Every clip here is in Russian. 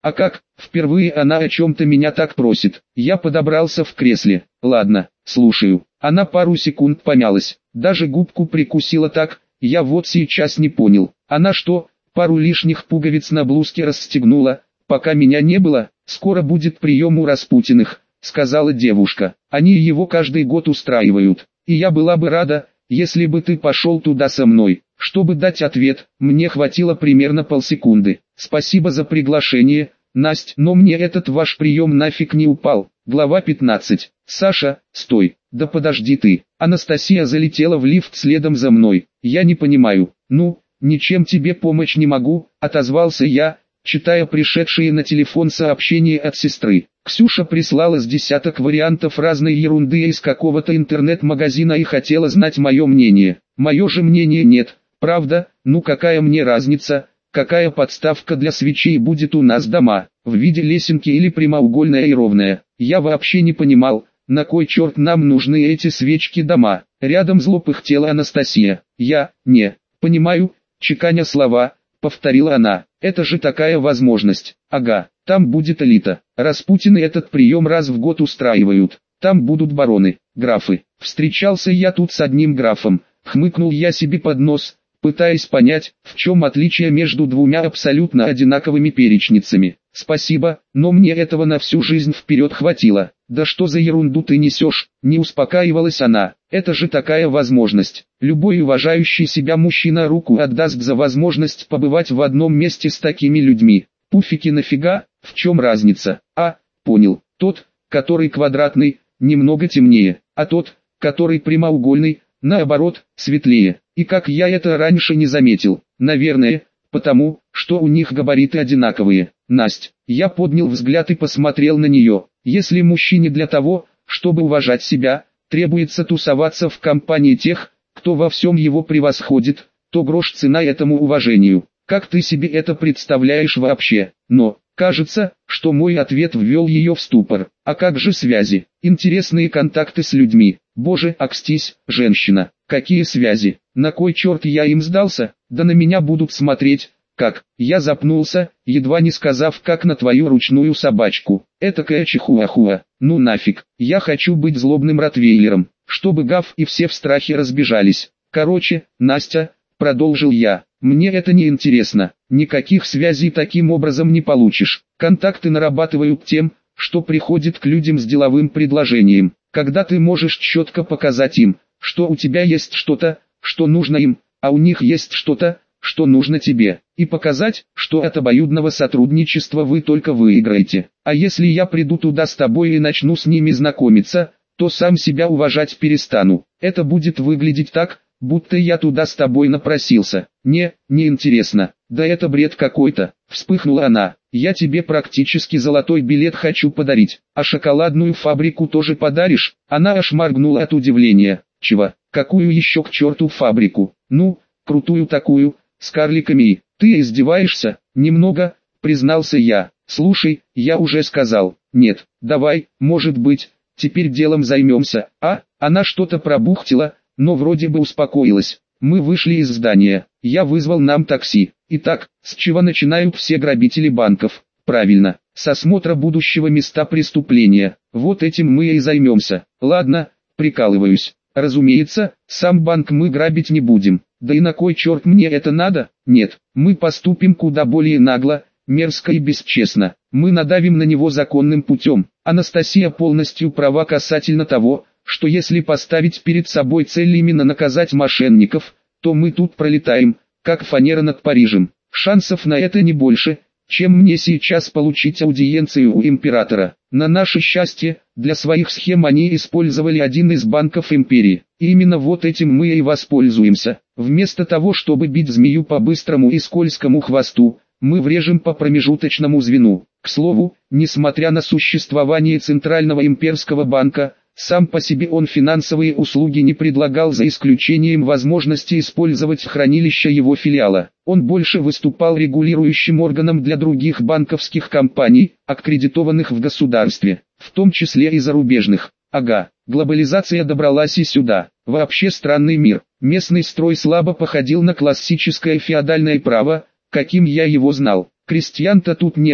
А как, впервые она о чем-то меня так просит. Я подобрался в кресле. Ладно, слушаю. Она пару секунд помялась, даже губку прикусила так, я вот сейчас не понял. Она что, пару лишних пуговиц на блузке расстегнула, пока меня не было? Скоро будет прием у Распутиных, сказала девушка. Они его каждый год устраивают. И я была бы рада, если бы ты пошел туда со мной. Чтобы дать ответ, мне хватило примерно полсекунды. Спасибо за приглашение, Насть, но мне этот ваш прием нафиг не упал. Глава 15. Саша, стой, да подожди ты. Анастасия залетела в лифт следом за мной. Я не понимаю. Ну, ничем тебе помочь не могу, отозвался я, читая пришедшие на телефон сообщения от сестры. Ксюша прислала с десяток вариантов разной ерунды из какого-то интернет-магазина и хотела знать мое мнение. Мое же мнение нет, правда, ну какая мне разница, какая подставка для свечей будет у нас дома, в виде лесенки или прямоугольная и ровная. Я вообще не понимал, на кой черт нам нужны эти свечки дома. Рядом зло пыхтела Анастасия. Я, не, понимаю, чеканя слова, повторила она. Это же такая возможность. Ага, там будет элита. Распутины этот прием раз в год устраивают. Там будут бароны, графы. Встречался я тут с одним графом. Хмыкнул я себе под нос, пытаясь понять, в чем отличие между двумя абсолютно одинаковыми перечницами. Спасибо, но мне этого на всю жизнь вперед хватило. Да что за ерунду ты несешь, не успокаивалась она. Это же такая возможность. Любой уважающий себя мужчина руку отдаст за возможность побывать в одном месте с такими людьми. Пуфики нафига, в чем разница? А, понял, тот, который квадратный, немного темнее, а тот, который прямоугольный, наоборот, светлее. И как я это раньше не заметил? Наверное, потому, что у них габариты одинаковые. Насть, я поднял взгляд и посмотрел на нее. Если мужчине для того, чтобы уважать себя, требуется тусоваться в компании тех, кто во всем его превосходит, то грош цена этому уважению. Как ты себе это представляешь вообще? Но, кажется, что мой ответ ввел ее в ступор. А как же связи? Интересные контакты с людьми. Боже, акстись, женщина. Какие связи? На кой черт я им сдался? Да на меня будут смотреть. Как? Я запнулся, едва не сказав как на твою ручную собачку. Этакая чихуахуа. Ну нафиг. Я хочу быть злобным ротвейлером, чтобы Гав и все в страхе разбежались. Короче, Настя, продолжил я, мне это не интересно. Никаких связей таким образом не получишь. Контакты нарабатывают тем, что приходит к людям с деловым предложением. Когда ты можешь четко показать им, что у тебя есть что-то, что нужно им, а у них есть что-то, что нужно тебе, и показать, что от обоюдного сотрудничества вы только выиграете. А если я приду туда с тобой и начну с ними знакомиться, то сам себя уважать перестану. Это будет выглядеть так, будто я туда с тобой напросился. Не интересно. Да это бред какой-то. Вспыхнула она. Я тебе практически золотой билет хочу подарить. А шоколадную фабрику тоже подаришь? Она аж моргнула от удивления. Чего? Какую еще к черту фабрику? Ну, крутую такую, с карликами. Ты издеваешься? Немного, признался я. Слушай, я уже сказал. Нет, давай, может быть, теперь делом займемся. А? Она что-то пробухтела, но вроде бы успокоилась. Мы вышли из здания. Я вызвал нам такси. Итак, с чего начинают все грабители банков? Правильно, с осмотра будущего места преступления. Вот этим мы и займемся. Ладно, прикалываюсь. Разумеется, сам банк мы грабить не будем. Да и на кой черт мне это надо? Нет, мы поступим куда более нагло, мерзко и бесчестно. Мы надавим на него законным путем. Анастасия полностью права касательно того, что если поставить перед собой цель именно наказать мошенников, то мы тут пролетаем, как фанера над Парижем. Шансов на это не больше, чем мне сейчас получить аудиенцию у императора. На наше счастье, для своих схем они использовали один из банков империи. И именно вот этим мы и воспользуемся. Вместо того, чтобы бить змею по быстрому и скользкому хвосту, мы врежем по промежуточному звену. К слову, несмотря на существование Центрального имперского банка, сам по себе он финансовые услуги не предлагал за исключением возможности использовать хранилище его филиала. Он больше выступал регулирующим органом для других банковских компаний, аккредитованных в государстве, в том числе и зарубежных. Ага, глобализация добралась и сюда. Вообще странный мир. Местный строй слабо походил на классическое феодальное право, каким я его знал. Крестьян-то тут не было,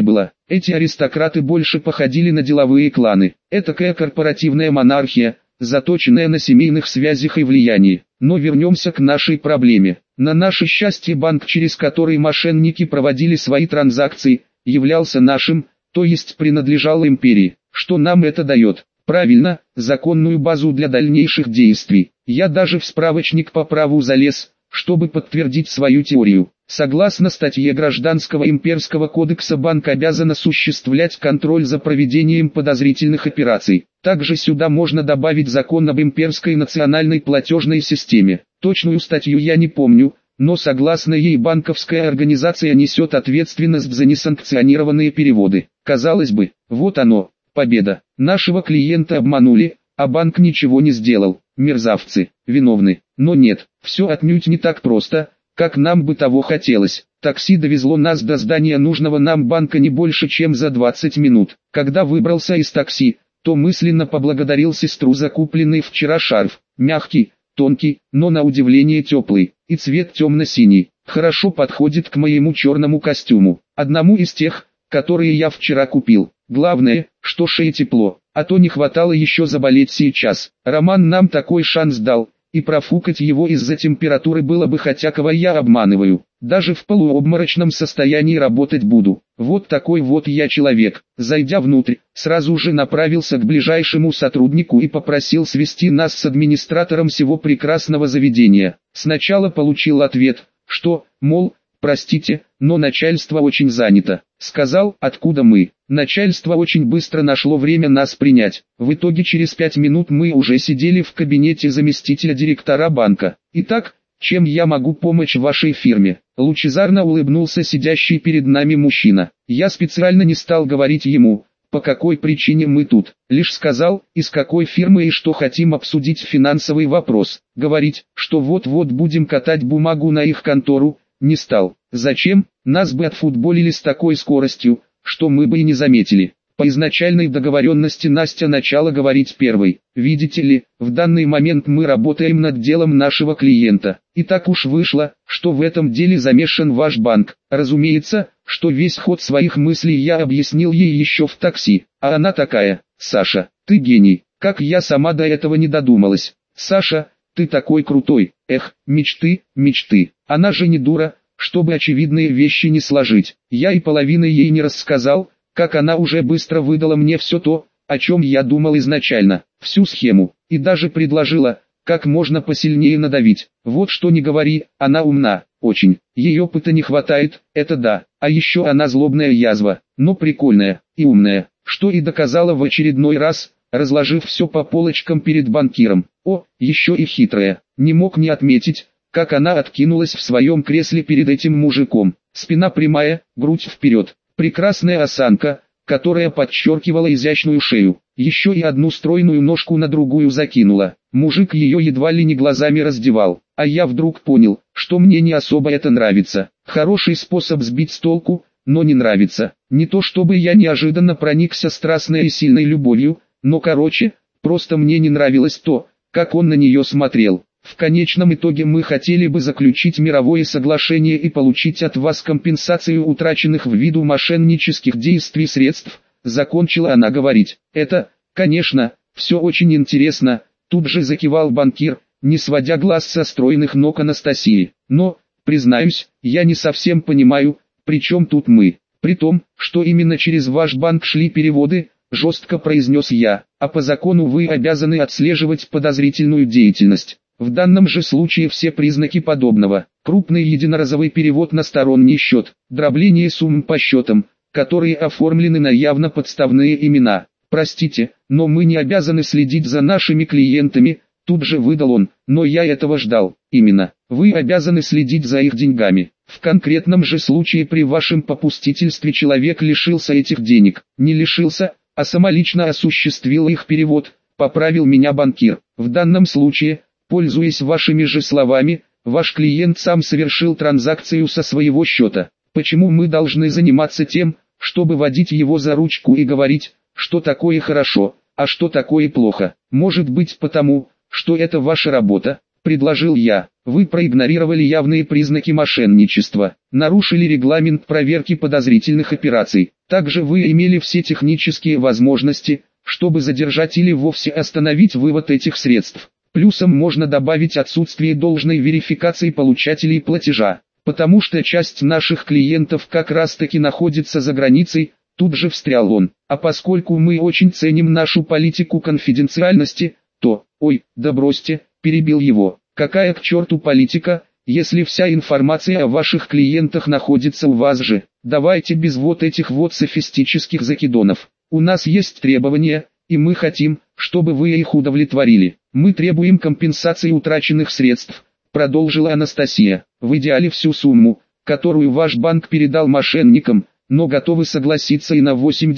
Эти аристократы больше походили на деловые кланы. Этакая корпоративная монархия, заточенная на семейных связях и влиянии. Но вернемся к нашей проблеме. На наше счастье банк, через который мошенники проводили свои транзакции, являлся нашим, то есть принадлежал империи. Что нам это дает? Правильно, законную базу для дальнейших действий. Я даже в справочник по праву залез, чтобы подтвердить свою теорию. Согласно статье Гражданского имперского кодекса, банк обязан осуществлять контроль за проведением подозрительных операций. Также сюда можно добавить закон об имперской национальной платежной системе. Точную статью я не помню, но согласно ей банковская организация несет ответственность за несанкционированные переводы. Казалось бы, вот оно, победа. Нашего клиента обманули, а банк ничего не сделал. Мерзавцы, виновны. Но нет, все отнюдь не так просто, как нам бы того хотелось. Такси довезло нас до здания нужного нам банка не больше чем за 20 минут. Когда выбрался из такси, то мысленно поблагодарил сестру за купленный вчера шарф. Мягкий, тонкий, но на удивление теплый, и цвет темно-синий. Хорошо подходит к моему черному костюму, одному из тех, которые я вчера купил. Главное, что шее тепло, а то не хватало еще заболеть сейчас. Роман нам такой шанс дал, и профукать его из-за температуры было бы, хотя кого я обманываю. Даже в полуобморочном состоянии работать буду. Вот такой вот я человек. Зайдя внутрь, сразу же направился к ближайшему сотруднику и попросил свести нас с администратором всего прекрасного заведения. Сначала получил ответ, что, мол, простите, но начальство очень занято. Сказал, откуда мы. Начальство очень быстро нашло время нас принять. В итоге через 5 минут мы уже сидели в кабинете заместителя директора банка. Итак, чем я могу помочь вашей фирме? Лучезарно улыбнулся сидящий перед нами мужчина. Я специально не стал говорить ему, по какой причине мы тут. Лишь сказал, из какой фирмы и что хотим обсудить финансовый вопрос. Говорить, что вот-вот будем катать бумагу на их контору, не стал. Зачем? Нас бы отфутболили с такой скоростью, что мы бы и не заметили. По изначальной договоренности Настя начала говорить первой. Видите ли, в данный момент мы работаем над делом нашего клиента. И так уж вышло, что в этом деле замешан ваш банк. Разумеется, что весь ход своих мыслей я объяснил ей еще в такси. А она такая: Саша, ты гений, как я сама до этого не додумалась. Саша, ты такой крутой. Эх, мечты, мечты. Она же не дура, чтобы очевидные вещи не сложить. Я и половины ей не рассказал, как она уже быстро выдала мне все то, о чем я думал изначально, всю схему, и даже предложила, как можно посильнее надавить. Вот что не говори, она умна, очень. Ей опыта не хватает, это да, а еще она злобная язва, но прикольная и умная, что и доказала в очередной раз, разложив все по полочкам перед банкиром. О, еще и хитрая, не мог не отметить, как она откинулась в своем кресле перед этим мужиком. Спина прямая, грудь вперед. Прекрасная осанка, которая подчеркивала изящную шею. Еще и одну стройную ножку на другую закинула. Мужик ее едва ли не глазами раздевал. А я вдруг понял, что мне не особо это нравится. Хороший способ сбить с толку, но не нравится. Не то чтобы я неожиданно проникся страстной и сильной любовью, но короче, просто мне не нравилось то, как он на нее смотрел. В конечном итоге мы хотели бы заключить мировое соглашение и получить от вас компенсацию утраченных ввиду мошеннических действий средств, закончила она говорить. Это, конечно, все очень интересно, тут же закивал банкир, не сводя глаз со стройных ног Анастасии. Но, признаюсь, я не совсем понимаю, при чем тут мы. При том, что именно через ваш банк шли переводы, жестко произнес я, а по закону вы обязаны отслеживать подозрительную деятельность. В данном же случае все признаки подобного: крупный единоразовый перевод на сторонний счет, дробление сумм по счетам, которые оформлены на явно подставные имена. Простите, но мы не обязаны следить за нашими клиентами, тут же выдал он, но я этого ждал. Именно, вы обязаны следить за их деньгами. В конкретном же случае при вашем попустительстве человек лишился этих денег. Не лишился, а самолично осуществил их перевод, поправил меня банкир. В данном случае, пользуясь вашими же словами, ваш клиент сам совершил транзакцию со своего счета. Почему мы должны заниматься тем, чтобы водить его за ручку и говорить, что такое хорошо, а что такое плохо? Может быть потому, что это ваша работа? предложил я. Вы проигнорировали явные признаки мошенничества, нарушили регламент проверки подозрительных операций. Также вы имели все технические возможности, чтобы задержать или вовсе остановить вывод этих средств. Плюсом можно добавить отсутствие должной верификации получателей платежа, потому что часть наших клиентов как раз таки находится за границей. Тут же встрял он. А поскольку мы очень ценим нашу политику конфиденциальности, то... Ой, да бросьте, перебил его. Какая к черту политика, если вся информация о ваших клиентах находится у вас же? Давайте без вот этих вот софистических закидонов. У нас есть требования, и мы хотим, чтобы вы их удовлетворили. Мы требуем компенсации утраченных средств, продолжила Анастасия. В идеале всю сумму, которую ваш банк передал мошенникам, но готовы согласиться и на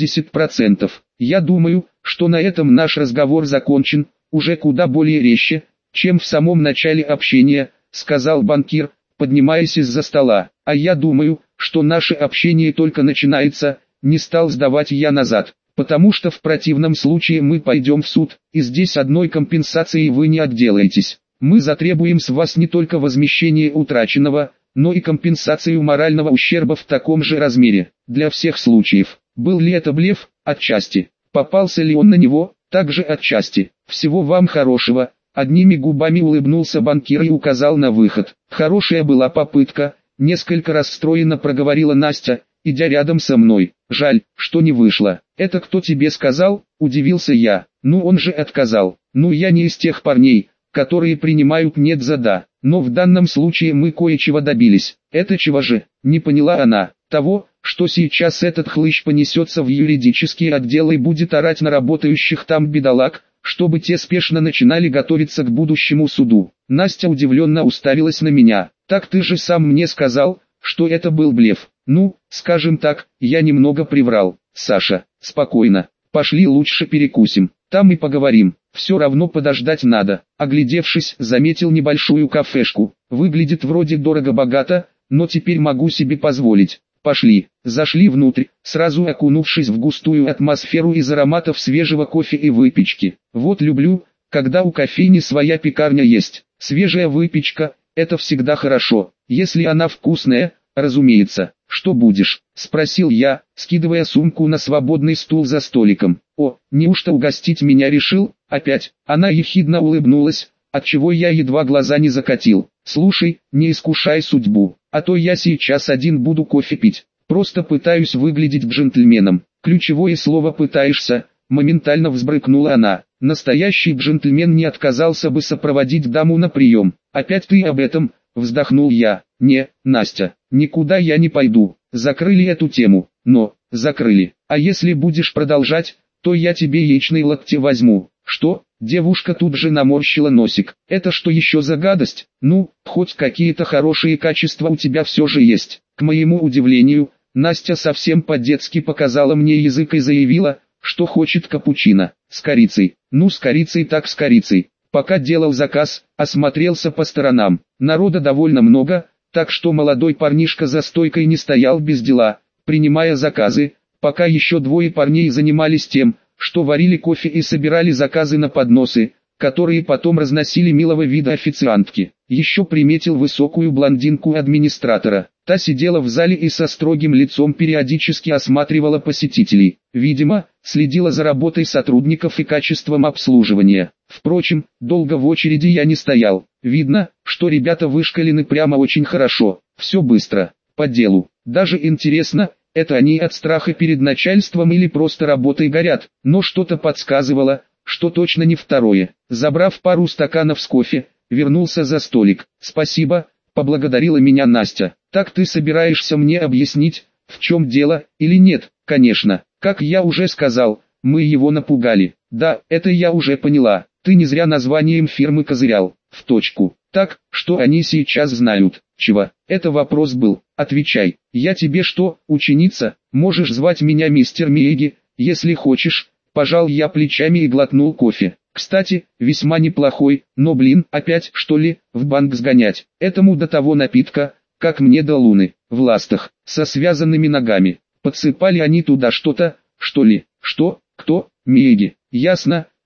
80%. Я думаю, что на этом наш разговор закончен, уже куда более резче, чем в самом начале общения, сказал банкир, поднимаясь из-за стола. А я думаю, что наше общение только начинается, не стал сдавать я назад, потому что в противном случае мы пойдем в суд, и здесь одной компенсацией вы не отделаетесь. Мы затребуем с вас не только возмещение утраченного, но и компенсацию морального ущерба в таком же размере, для всех случаев. Был ли это блеф? Отчасти. Попался ли он на него? Также отчасти. Всего вам хорошего. Одними губами улыбнулся банкир и указал на выход. Хорошая была попытка, несколько расстроенно проговорила Настя, идя рядом со мной. Жаль, что не вышло. Это кто тебе сказал? Удивился я. Ну он же отказал. Ну я не из тех парней, которые принимают нет за да. Но в данном случае мы кое-чего добились. Это чего же? Не поняла она. Того, что сейчас этот хлыщ понесется в юридический отдел и будет орать на работающих там бедолаг, чтобы те спешно начинали готовиться к будущему суду. Настя удивленно уставилась на меня. Так ты же сам мне сказал, что это был блеф. Ну, скажем так, я немного приврал. Саша, спокойно. Пошли лучше перекусим. Там и поговорим. Все равно подождать надо. Оглядевшись, заметил небольшую кафешку. Выглядит вроде дорого-богато, но теперь могу себе позволить. Пошли. Зашли внутрь, сразу окунувшись в густую атмосферу из ароматов свежего кофе и выпечки. Вот люблю, когда у кофейни своя пекарня есть. Свежая выпечка – это всегда хорошо, если она вкусная, разумеется. Что будешь? Спросил я, скидывая сумку на свободный стул за столиком. О, неужто угостить меня решил? Опять. Она ехидно улыбнулась, отчего я едва глаза не закатил. Слушай, не искушай судьбу, а то я сейчас один буду кофе пить. Просто пытаюсь выглядеть джентльменом. Ключевое слово «пытаешься», моментально взбрыкнула она. Настоящий джентльмен не отказался бы сопроводить даму на прием. Опять ты об этом? Вздохнул я. Не, Настя, никуда я не пойду. Закрыли эту тему. Но, закрыли. А если будешь продолжать, то я тебе яичные локти возьму. Что? Девушка тут же наморщила носик. Это что еще за гадость? Ну, хоть какие-то хорошие качества у тебя все же есть. К моему удивлению, Настя совсем по-детски показала мне язык и заявила, что хочет капучино. С корицей. Ну с корицей так с корицей. Пока делал заказ, осмотрелся по сторонам. Народа довольно много, так что молодой парнишка за стойкой не стоял без дела, принимая заказы, пока еще двое парней занимались тем, что варили кофе и собирали заказы на подносы, которые потом разносили милого вида официантки. Еще приметил высокую блондинку-администратора. Та сидела в зале и со строгим лицом периодически осматривала посетителей. Видимо, следила за работой сотрудников и качеством обслуживания. Впрочем, долго в очереди я не стоял. Видно, что ребята вышкалены прямо очень хорошо. Все быстро, по делу. Даже интересно, это они от страха перед начальством или просто работой горят. Но что-то подсказывало, что точно не второе. Забрав пару стаканов с кофе, вернулся за столик. «Спасибо», — поблагодарила меня Настя. «Так ты собираешься мне объяснить, в чем дело, или нет?» «Конечно, как я уже сказал, мы его напугали». «Да, это я уже поняла, ты не зря названием фирмы козырял». «В точку. Так, что они сейчас знают?» «Чего? Это вопрос был. Отвечай. Я тебе что, ученица? Можешь звать меня мистер Миеги, если хочешь». Пожал я плечами и глотнул кофе. Кстати, весьма неплохой, но блин, опять что ли, в банк сгонять. Этому до того напитка, как мне до луны, в ластах, со связанными ногами. Подсыпали они туда что-то, что ли? Что? Кто? Миеги. Ясно,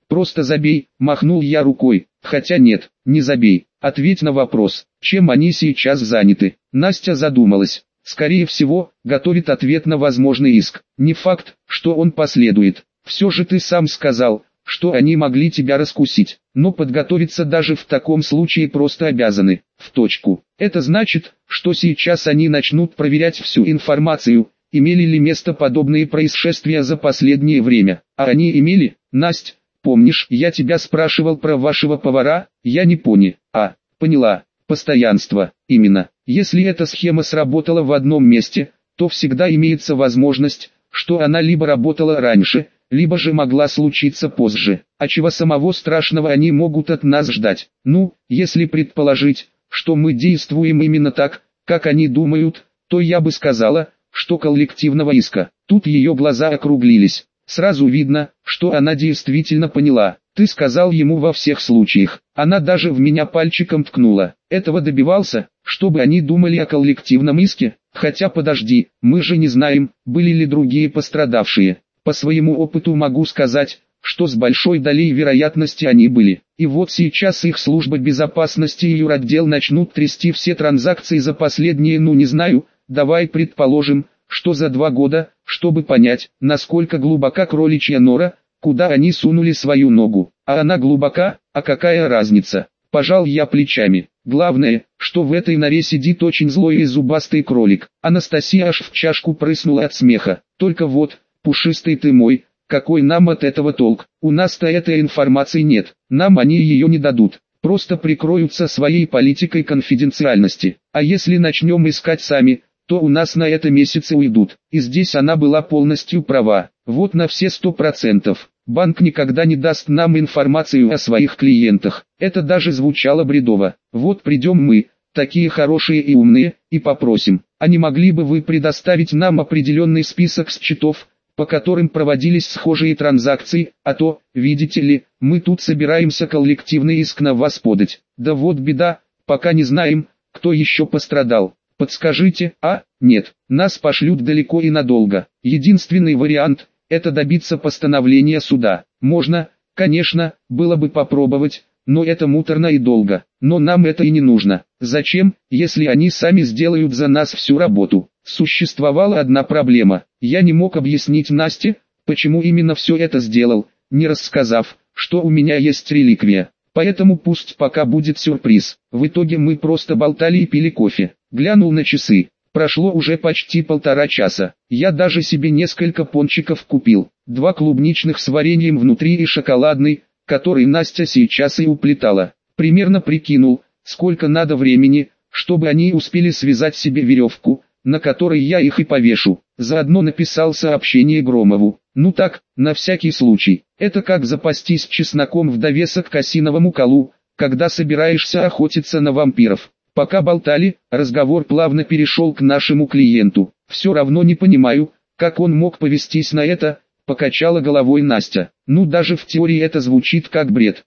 Просто забей, махнул я рукой. Хотя нет, не забей. Ответь на вопрос, чем они сейчас заняты. Настя задумалась. Скорее всего, готовит ответ на возможный иск. Не факт, что он последует. Все же ты сам сказал, что они могли тебя раскусить. Но подготовиться даже в таком случае просто обязаны. В точку. Это значит, что сейчас они начнут проверять всю информацию, имели ли место подобные происшествия за последнее время. А они имели? Насть, помнишь, я тебя спрашивал про вашего повара? Я не понял. Поняла. Постоянство. Именно. Если эта схема сработала в одном месте, то всегда имеется возможность, что она либо работала раньше, либо же могла случиться позже. А чего самого страшного они могут от нас ждать? Ну, если предположить, что мы действуем именно так, как они думают, то я бы сказала, что коллективного иска. Тут ее глаза округлились. Сразу видно, что она действительно поняла. Ты сказал ему во всех случаях. Она даже в меня пальчиком ткнула. Этого добивался, чтобы они думали о коллективном иске? Хотя подожди, мы же не знаем, были ли другие пострадавшие. По своему опыту могу сказать, что с большой долей вероятности они были. И вот сейчас их служба безопасности и юротдел начнут трясти все транзакции за последние, не знаю, давай предположим, что за 2 года, чтобы понять, насколько глубока кроличья нора, куда они сунули свою ногу. А она глубока, а какая разница? Пожал я плечами. Главное, что в этой норе сидит очень злой и зубастый кролик. Анастасия аж в чашку прыснула от смеха. Только вот, пушистый ты мой, какой нам от этого толк? У нас-то этой информации нет, нам они ее не дадут. Просто прикроются своей политикой конфиденциальности. А если начнем искать сами, то у нас на это месяцы уйдут. И здесь она была полностью права. Вот на все 100%. Банк никогда не даст нам информацию о своих клиентах. Это даже звучало бредово. Вот придем мы, такие хорошие и умные, и попросим. А не могли бы вы предоставить нам определенный список счетов, по которым проводились схожие транзакции, а то, видите ли, мы тут собираемся коллективный иск на вас подать. Да вот беда, пока не знаем, кто еще пострадал. Подскажите, нет, нас пошлют далеко и надолго. Единственный вариант – это добиться постановления суда. Можно, конечно, было бы попробовать, но это муторно и долго. Но нам это и не нужно. Зачем, если они сами сделают за нас всю работу? Существовала одна проблема. Я не мог объяснить Насте, почему именно все это сделал, не рассказав, что у меня есть реликвия. Поэтому пусть пока будет сюрприз. В итоге мы просто болтали и пили кофе. Глянул на часы. Прошло уже почти 1,5 часа. Я даже себе несколько пончиков купил. 2 клубничных с вареньем внутри и шоколадный, который Настя сейчас и уплетала. Примерно прикинул, сколько надо времени, чтобы они успели связать себе веревку, на которой я их и повешу. Заодно написал сообщение Громову. Ну так, на всякий случай. Это как запастись чесноком в довесок к осиновому колу, когда собираешься охотиться на вампиров. Пока болтали, разговор плавно перешел к нашему клиенту. Все равно не понимаю, как он мог повестись на это, покачала головой Настя. Ну даже в теории это звучит как бред.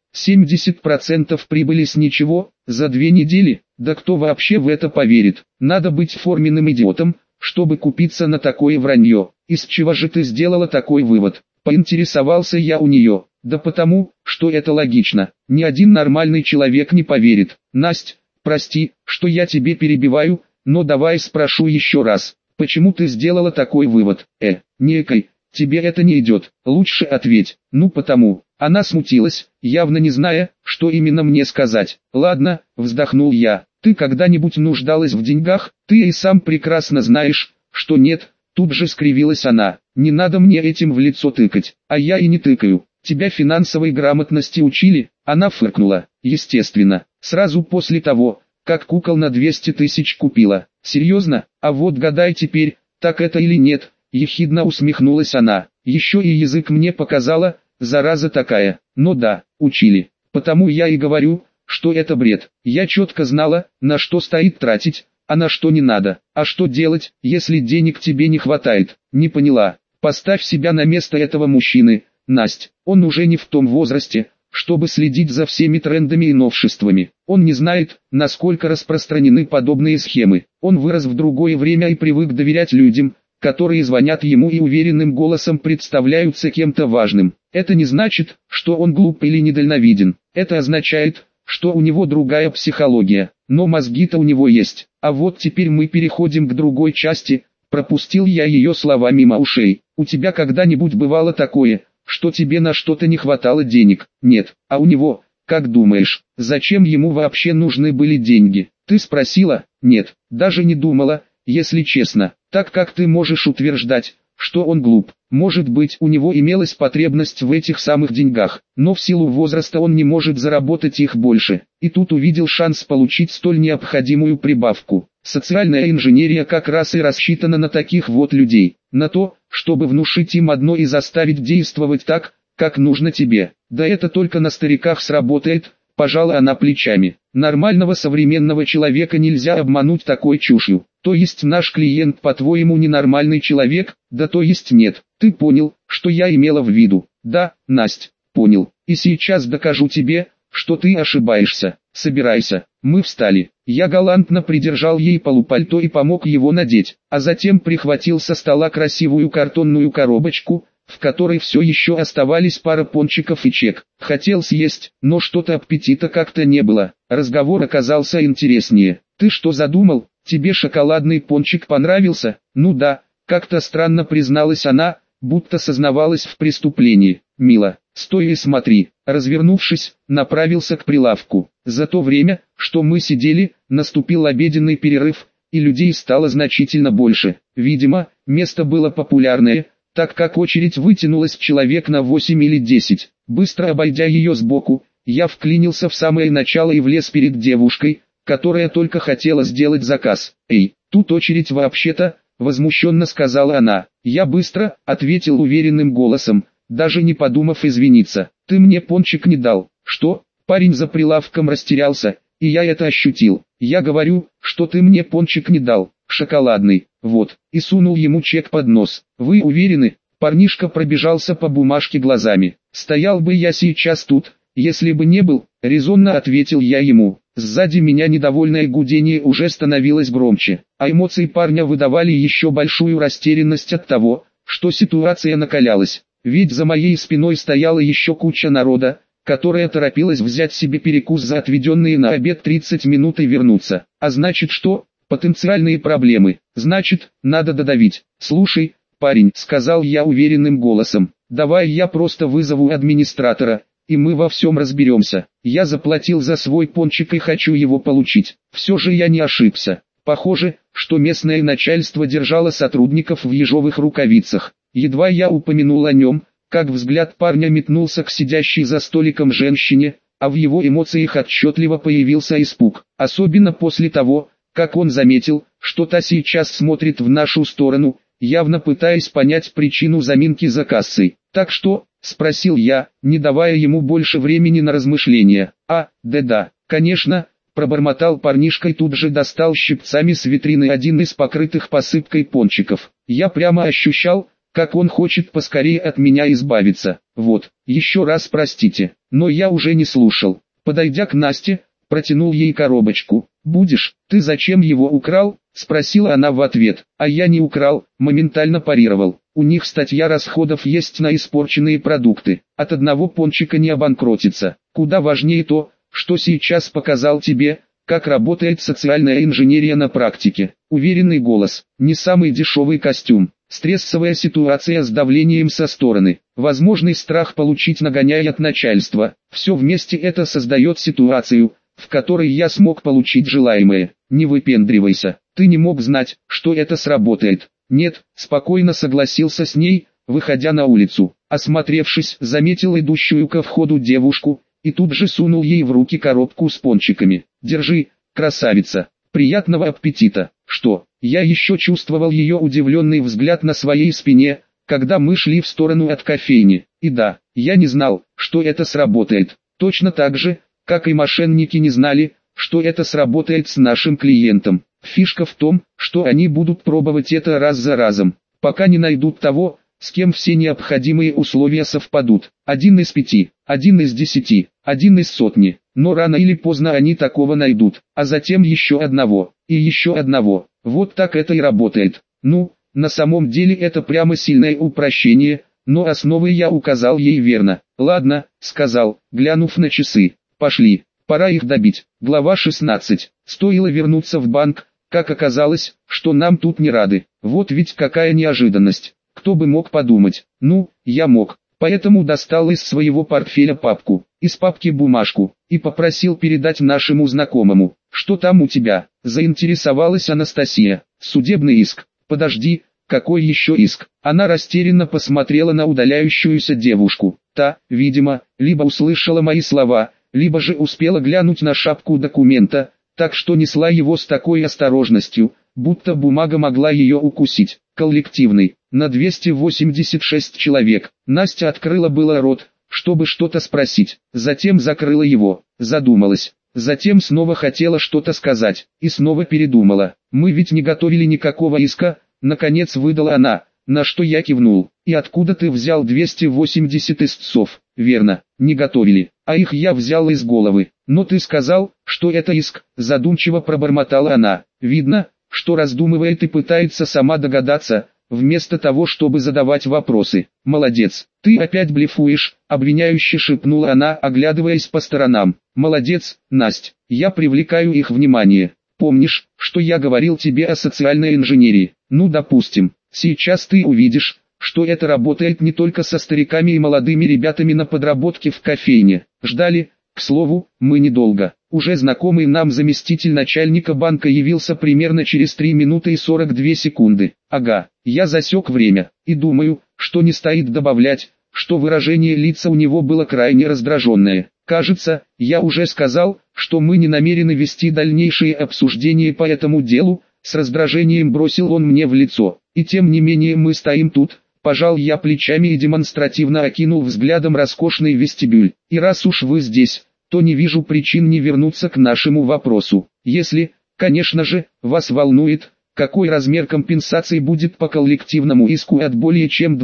70% прибыли с ничего, за 2 недели. Да кто вообще в это поверит? Надо быть форменным идиотом, чтобы купиться на такое вранье. Из чего же ты сделала такой вывод? Поинтересовался я у нее. Да потому, что это логично. Ни один нормальный человек не поверит. Насть, прости, что я тебе перебиваю, но давай спрошу еще раз. Почему ты сделала такой вывод? Некой, тебе это не идет. Лучше ответь. Ну потому. Она смутилась, явно не зная, что именно мне сказать. Ладно, вздохнул я. Ты когда-нибудь нуждалась в деньгах? Ты и сам прекрасно знаешь, что нет. Тут же скривилась она. Не надо мне этим в лицо тыкать. А я и не тыкаю. Тебя финансовой грамотности учили? Она фыркнула. Естественно. Сразу после того, как кукол на 200 тысяч купила. Серьезно? А вот гадай теперь, так это или нет? Ехидно усмехнулась она. Еще и язык мне показала, зараза такая. Но да, учили. Потому я и говорю, что это бред. Я четко знала, на что стоит тратить, а на что не надо. А что делать, если денег тебе не хватает? Не поняла. Поставь себя на место этого мужчины, Насть. Он уже не в том возрасте, чтобы следить за всеми трендами и новшествами. Он не знает, насколько распространены подобные схемы. Он вырос в другое время и привык доверять людям, которые звонят ему и уверенным голосом представляются кем-то важным. Это не значит, что он глуп или недальновиден. Это означает, что у него другая психология. Но мозги-то у него есть. А вот теперь мы переходим к другой части. Пропустил я ее слова мимо ушей. У тебя когда-нибудь бывало такое, что тебе на что-то не хватало денег? Нет. А у него, как думаешь, зачем ему вообще нужны были деньги? Ты спросила? Нет, даже не думала, если честно. Так как ты можешь утверждать, что он глуп? Может быть, у него имелась потребность в этих самых деньгах, но в силу возраста он не может заработать их больше. И тут увидел шанс получить столь необходимую прибавку. Социальная инженерия как раз и рассчитана на таких вот людей, на то, чтобы внушить им одно и заставить действовать так, как нужно тебе. Да это только на стариках сработает, пожала она плечами. Нормального современного человека нельзя обмануть такой чушью. То есть наш клиент, по-твоему, ненормальный человек? Да то есть нет. Ты понял, что я имела в виду? Да, Насть, понял. И сейчас докажу тебе, что ты ошибаешься. Собирайся. Мы встали. Я галантно придержал ей полупальто и помог его надеть, а затем прихватил со стола красивую картонную коробочку, в которой все еще оставались пара пончиков и чек. Хотел съесть, но что-то аппетита как-то не было. Разговор оказался интереснее. Ты что задумал? Тебе шоколадный пончик понравился? Ну да, как-то странно призналась она, будто сознавалась в преступлении. Мила, стой и смотри. Развернувшись, направился к прилавку. За то время, что мы сидели, наступил обеденный перерыв, и людей стало значительно больше. Видимо, место было популярное, так как очередь вытянулась человек на 8 или 10. Быстро обойдя ее сбоку, я вклинился в самое начало и влез перед девушкой, которая только хотела сделать заказ. «Эй, тут очередь вообще-то», — возмущенно сказала она. Я быстро ответил уверенным голосом, даже не подумав извиниться. «Ты мне пончик не дал». «Что?» Парень за прилавком растерялся, и я это ощутил. «Я говорю, что ты мне пончик не дал, шоколадный, вот», и сунул ему чек под нос. «Вы уверены?» Парнишка пробежался по бумажке глазами. «Стоял бы я сейчас тут, если бы не был», — резонно ответил я ему. Сзади меня недовольное гудение уже становилось громче, а эмоции парня выдавали еще большую растерянность от того, что ситуация накалялась. Ведь за моей спиной стояла еще куча народа, которая торопилась взять себе перекус за отведенные на обед 30 минут и вернуться. А значит что? Потенциальные проблемы. Значит, надо додавить. «Слушай, парень», — сказал я уверенным голосом, — «давай я просто вызову администратора, и мы во всем разберемся. Я заплатил за свой пончик и хочу его получить». Все же я не ошибся. Похоже, что местное начальство держало сотрудников в ежовых рукавицах. Едва я упомянул о нем, как взгляд парня метнулся к сидящей за столиком женщине, а в его эмоциях отчетливо появился испуг. Особенно после того, как он заметил, что та сейчас смотрит в нашу сторону, явно пытаясь понять причину заминки за кассой. «Так что?» — спросил я, не давая ему больше времени на размышления. «Да, конечно», — пробормотал парнишка и тут же достал щипцами с витрины один из покрытых посыпкой пончиков. Я прямо ощущал, как он хочет поскорее от меня избавиться. Вот, еще раз простите, но я уже не слушал. Подойдя к Насте, протянул ей коробочку. «Будешь? Ты зачем его украл?» — спросила она в ответ. «А я не украл», — моментально парировал. «У них статья расходов есть на испорченные продукты. От одного пончика не обанкротится. Куда важнее то, что сейчас показал тебе, как работает социальная инженерия на практике». Уверенный голос, не самый дешевый костюм, стрессовая ситуация с давлением со стороны, возможный страх получить нагоняй от начальства. Все вместе это создает ситуацию, в которой я смог получить желаемое. Не выпендривайся, ты не мог знать, что это сработает. Нет, спокойно согласился с ней, выходя на улицу. Осмотревшись, заметил идущую ко входу девушку, и тут же сунул ей в руки коробку с пончиками. «Держи, красавица, приятного аппетита». Что? Я еще чувствовал ее удивленный взгляд на своей спине, когда мы шли в сторону от кофейни. И да, я не знал, что это сработает. Точно так же, как и мошенники не знали, что это сработает с нашим клиентом. Фишка в том, что они будут пробовать это раз за разом, пока не найдут того, с кем все необходимые условия совпадут. 1 из 5, 1 из 10, 1 из сотни. Но рано или поздно они такого найдут, а затем еще одного, и еще одного. Вот так это и работает. Ну, на самом деле это прямо сильное упрощение, но основы я указал ей верно. «Ладно», — сказал, глянув на часы, — «пошли, пора их добить». Глава 16. Стоило вернуться в банк, как оказалось, что нам тут не рады. Вот ведь какая неожиданность. Кто бы мог подумать? Ну, я мог. Поэтому достал из своего портфеля папку, из папки бумажку, и попросил передать нашему знакомому. «Что там у тебя?» – заинтересовалась Анастасия. «Судебный иск». «Подожди, какой еще иск?» Она растерянно посмотрела на удаляющуюся девушку. Та, видимо, либо услышала мои слова, либо же успела глянуть на шапку документа, так что несла его с такой осторожностью, будто бумага могла ее укусить. Коллективный, на 286 человек. Настя открыла было рот, чтобы что-то спросить, затем закрыла его, задумалась, затем снова хотела что-то сказать, и снова передумала. «Мы ведь не готовили никакого иска», наконец выдала она, на что я кивнул. «И откуда ты взял 280 истцов?» «Верно, не готовили, а их я взял из головы». «Но ты сказал, что это иск», задумчиво пробормотала она. «Видно, что раздумывает и пытается сама догадаться, вместо того, чтобы задавать вопросы». «Молодец, ты опять блефуешь», обвиняюще шепнула она, оглядываясь по сторонам. «Молодец, Насть, я привлекаю их внимание. Помнишь, что я говорил тебе о социальной инженерии? Ну, допустим, сейчас ты увидишь, что это работает не только со стариками и молодыми ребятами на подработке в кофейне». Ждали, к слову, мы недолго. Уже знакомый нам заместитель начальника банка явился примерно через 3 минуты и 42 секунды. Ага, я засек время, и думаю, что не стоит добавлять, что выражение лица у него было крайне раздраженное. «Кажется, я уже сказал, что мы не намерены вести дальнейшие обсуждения по этому делу», с раздражением бросил он мне в лицо. «И тем не менее мы стоим тут». Пожал я плечами и демонстративно окинул взглядом роскошный вестибюль. «И раз уж вы здесь, то не вижу причин не вернуться к нашему вопросу. Если, конечно же, вас волнует, какой размер компенсации будет по коллективному иску от более чем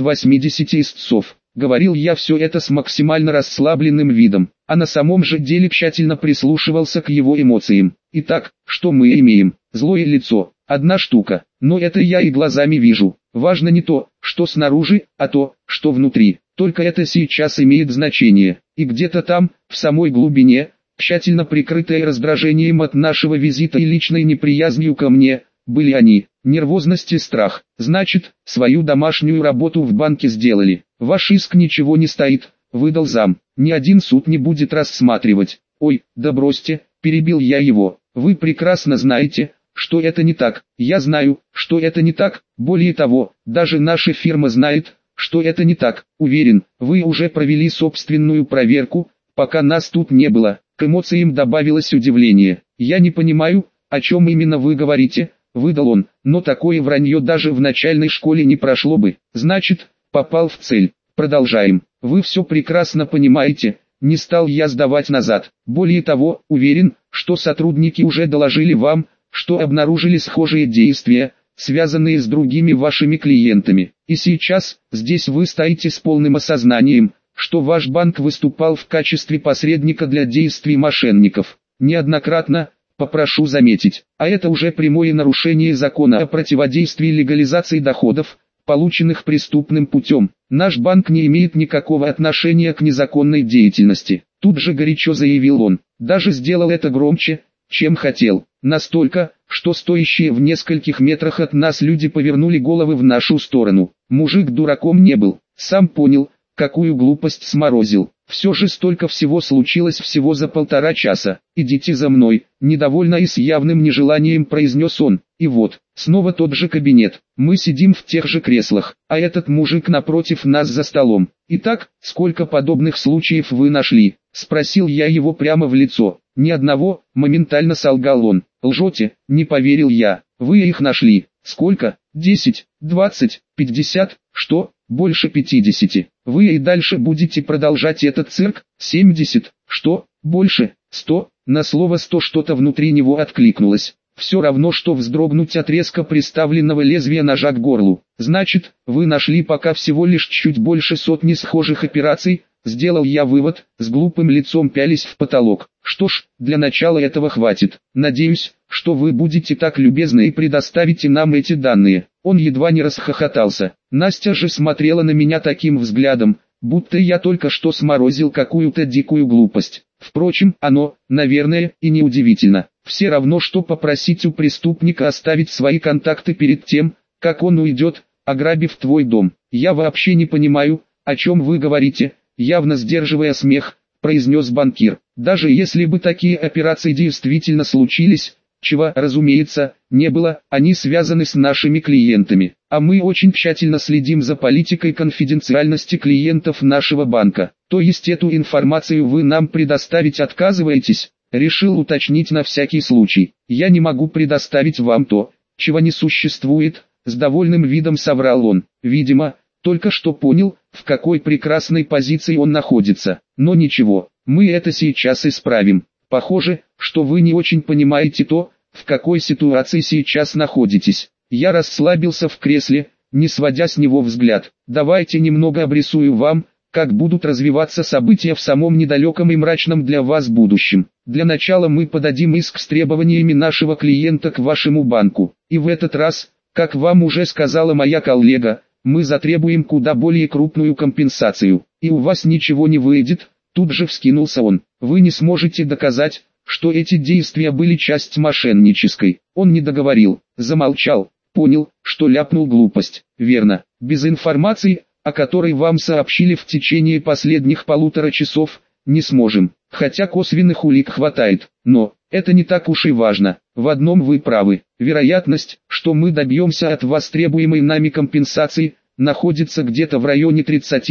280 истцов». Говорил я все это с максимально расслабленным видом, а на самом же деле тщательно прислушивался к его эмоциям. «Итак, что мы имеем? Злое лицо. Одна штука, но это я и глазами вижу. Важно не то, что снаружи, а то, что внутри. Только это сейчас имеет значение. И где-то там, в самой глубине, тщательно прикрытое раздражением от нашего визита и личной неприязнью ко мне, были они. Нервозность и страх. Значит, свою домашнюю работу в банке сделали. Ваш иск ничего не стоит», выдал зам. «Ни один суд не будет рассматривать». «Ой, да бросьте», перебил я его. «Вы прекрасно знаете, что это не так. Я знаю, что это не так. Более того, даже наша фирма знает, что это не так. Уверен, вы уже провели собственную проверку, пока нас тут не было». К эмоциям добавилось удивление. «Я не понимаю, о чем именно вы говорите», выдал он, «но такое вранье даже в начальной школе не прошло бы». «Значит, попал в цель. Продолжаем. Вы все прекрасно понимаете». Не стал я сдавать назад. «Более того, уверен, что сотрудники уже доложили вам, что обнаружили схожие действия, связанные с другими вашими клиентами. И сейчас, здесь вы стоите с полным осознанием, что ваш банк выступал в качестве посредника для действий мошенников. Неоднократно, попрошу заметить, а это уже прямое нарушение закона о противодействии легализации доходов, полученных преступным путем. Наш банк не имеет никакого отношения к незаконной деятельности». Тут же горячо заявил он. Даже сделал это громче, чем хотел. Настолько, что стоящие в нескольких метрах от нас люди повернули головы в нашу сторону. Мужик дураком не был, сам понял, какую глупость сморозил. Все же столько всего случилось всего за 1,5 часа. «Идите за мной», недовольно и с явным нежеланием произнес он. И вот, снова тот же кабинет. Мы сидим в тех же креслах, а этот мужик напротив нас за столом. «Итак, сколько подобных случаев вы нашли?» Спросил я его прямо в лицо. «Ни одного», моментально солгал он. «Лжете?» Не поверил я. «Вы их нашли. Сколько? 10, 20, 50, что? Больше 50. Вы и дальше будете продолжать этот цирк? 70, что? Больше? 100? На слово 100 что-то внутри него откликнулось. Все равно, что вздрогнуть от резко приставленного лезвия ножа к горлу. «Значит, вы нашли пока всего лишь чуть больше сотни схожих операций», сделал я вывод, с глупым лицом пялись в потолок. «Что ж, для начала этого хватит. Надеюсь, что вы будете так любезны и предоставите нам эти данные». Он едва не расхохотался. Настя же смотрела на меня таким взглядом, будто я только что сморозил какую-то дикую глупость. Впрочем, оно, наверное, и не удивительно. Все равно, что попросить у преступника оставить свои контакты перед тем, как он уйдет, ограбив твой дом. Я вообще не понимаю, о чем вы говорите, явно сдерживая смех, произнес банкир. Даже если бы такие операции действительно случились, чего, разумеется, не было, они связаны с нашими клиентами. А мы очень тщательно следим за политикой конфиденциальности клиентов нашего банка. То есть эту информацию вы нам предоставить отказываетесь? Решил уточнить на всякий случай. Я не могу предоставить вам то, чего не существует, с довольным видом соврал он. Видимо, только что понял, в какой прекрасной позиции он находится. Но ничего, мы это сейчас исправим. Похоже, что вы не очень понимаете то, в какой ситуации сейчас находитесь. Я расслабился в кресле, не сводя с него взгляд. Давайте немного обрисую вам, как будут развиваться события в самом недалеком и мрачном для вас будущем. Для начала мы подадим иск с требованиями нашего клиента к вашему банку. И в этот раз, как вам уже сказала моя коллега, мы затребуем куда более крупную компенсацию. И у вас ничего не выйдет. Тут же вскинулся он. Вы не сможете доказать, что эти действия были часть мошеннической. Он не договорил, замолчал, понял, что ляпнул глупость. Верно, без информации, о которой вам сообщили в течение последних 1,5 часов, не сможем. Хотя косвенных улик хватает, но это не так уж и важно. В одном вы правы. Вероятность, что мы добьемся от вас требуемой нами компенсации, находится где-то в районе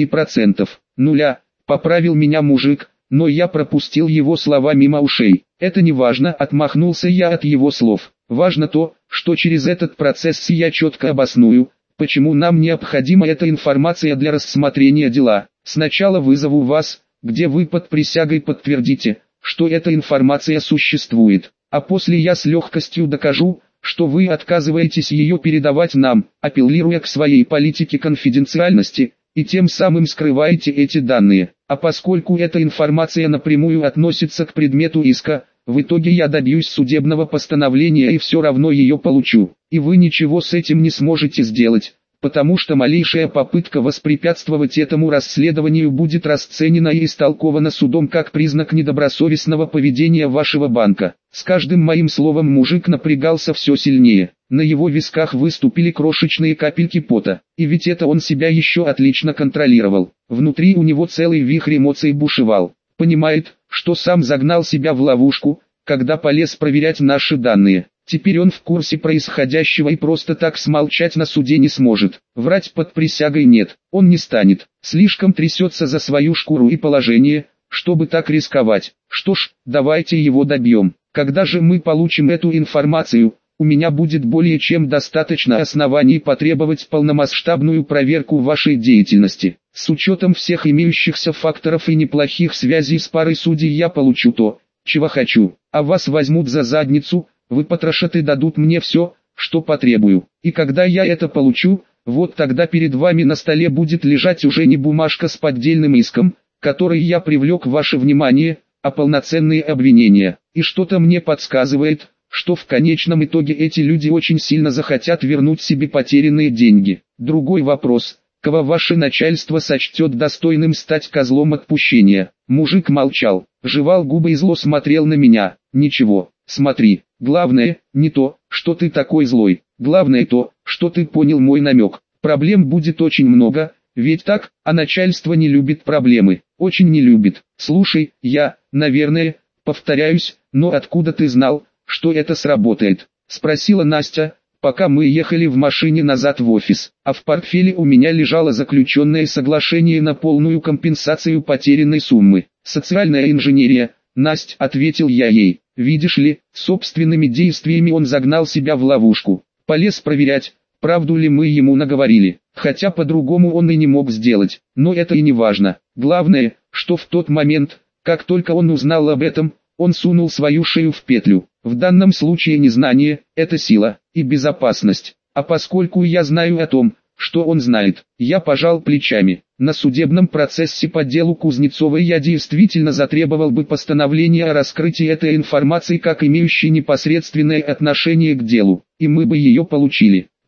30%. Нуля. Поправил меня мужик, но я пропустил его слова мимо ушей. Это не важно, отмахнулся я от его слов. Важно то, что через этот процесс я четко обосную, почему нам необходима эта информация для рассмотрения дела. Сначала вызову вас, где вы под присягой подтвердите, что эта информация существует, а после я с легкостью докажу, что вы отказываетесь ее передавать нам, апеллируя к своей политике конфиденциальности, и тем самым скрываете эти данные. А поскольку эта информация напрямую относится к предмету иска, в итоге я добьюсь судебного постановления и все равно ее получу. И вы ничего с этим не сможете сделать, потому что малейшая попытка воспрепятствовать этому расследованию будет расценена и истолкована судом как признак недобросовестного поведения вашего банка. С каждым моим словом мужик напрягался все сильнее. На его висках выступили крошечные капельки пота, и ведь это он себя еще отлично контролировал. Внутри у него целый вихрь эмоций бушевал. Понимает, что сам загнал себя в ловушку, когда полез проверять наши данные. Теперь он в курсе происходящего и просто так смолчать на суде не сможет. Врать под присягой нет, он не станет. Слишком трясется за свою шкуру и положение, чтобы так рисковать. Что ж, давайте его добьем. Когда же мы получим эту информацию, у меня будет более чем достаточно оснований потребовать полномасштабную проверку вашей деятельности. С учетом всех имеющихся факторов и неплохих связей с парой судей я получу то, чего хочу, а вас возьмут за задницу, выпотрошат и дадут мне все, что потребую. И когда я это получу, вот тогда перед вами на столе будет лежать уже не бумажка с поддельным иском, который я привлек ваше внимание, а полноценные обвинения. И что-то мне подсказывает, что в конечном итоге эти люди очень сильно захотят вернуть себе потерянные деньги. Другой вопрос, кого ваше начальство сочтет достойным стать козлом отпущения. Мужик молчал, жевал губы и зло смотрел на меня. Ничего, смотри, главное, не то, что ты такой злой, главное то, что ты понял мой намек. Проблем будет очень много, ведь так, а начальство не любит проблемы, очень не любит. Слушай, я, наверное, повторяюсь, но откуда ты знал, что это сработает? Спросила Настя, пока мы ехали в машине назад в офис, а в портфеле у меня лежало заключенное соглашение на полную компенсацию потерянной суммы. Социальная инженерия, Настя, ответил я ей. Видишь ли, собственными действиями он загнал себя в ловушку. Полез проверять, правду ли мы ему наговорили, хотя по-другому он и не мог сделать, но это и не важно. Главное, что в тот момент, как только он узнал об этом, он сунул свою шею в петлю. В данном случае незнание – это сила и безопасность. А поскольку я знаю о том, что он знает, я пожал плечами. На судебном процессе по делу Кузнецовой я действительно затребовал бы постановления о раскрытии этой информации как имеющей непосредственное отношение к делу, и мы бы ее получили.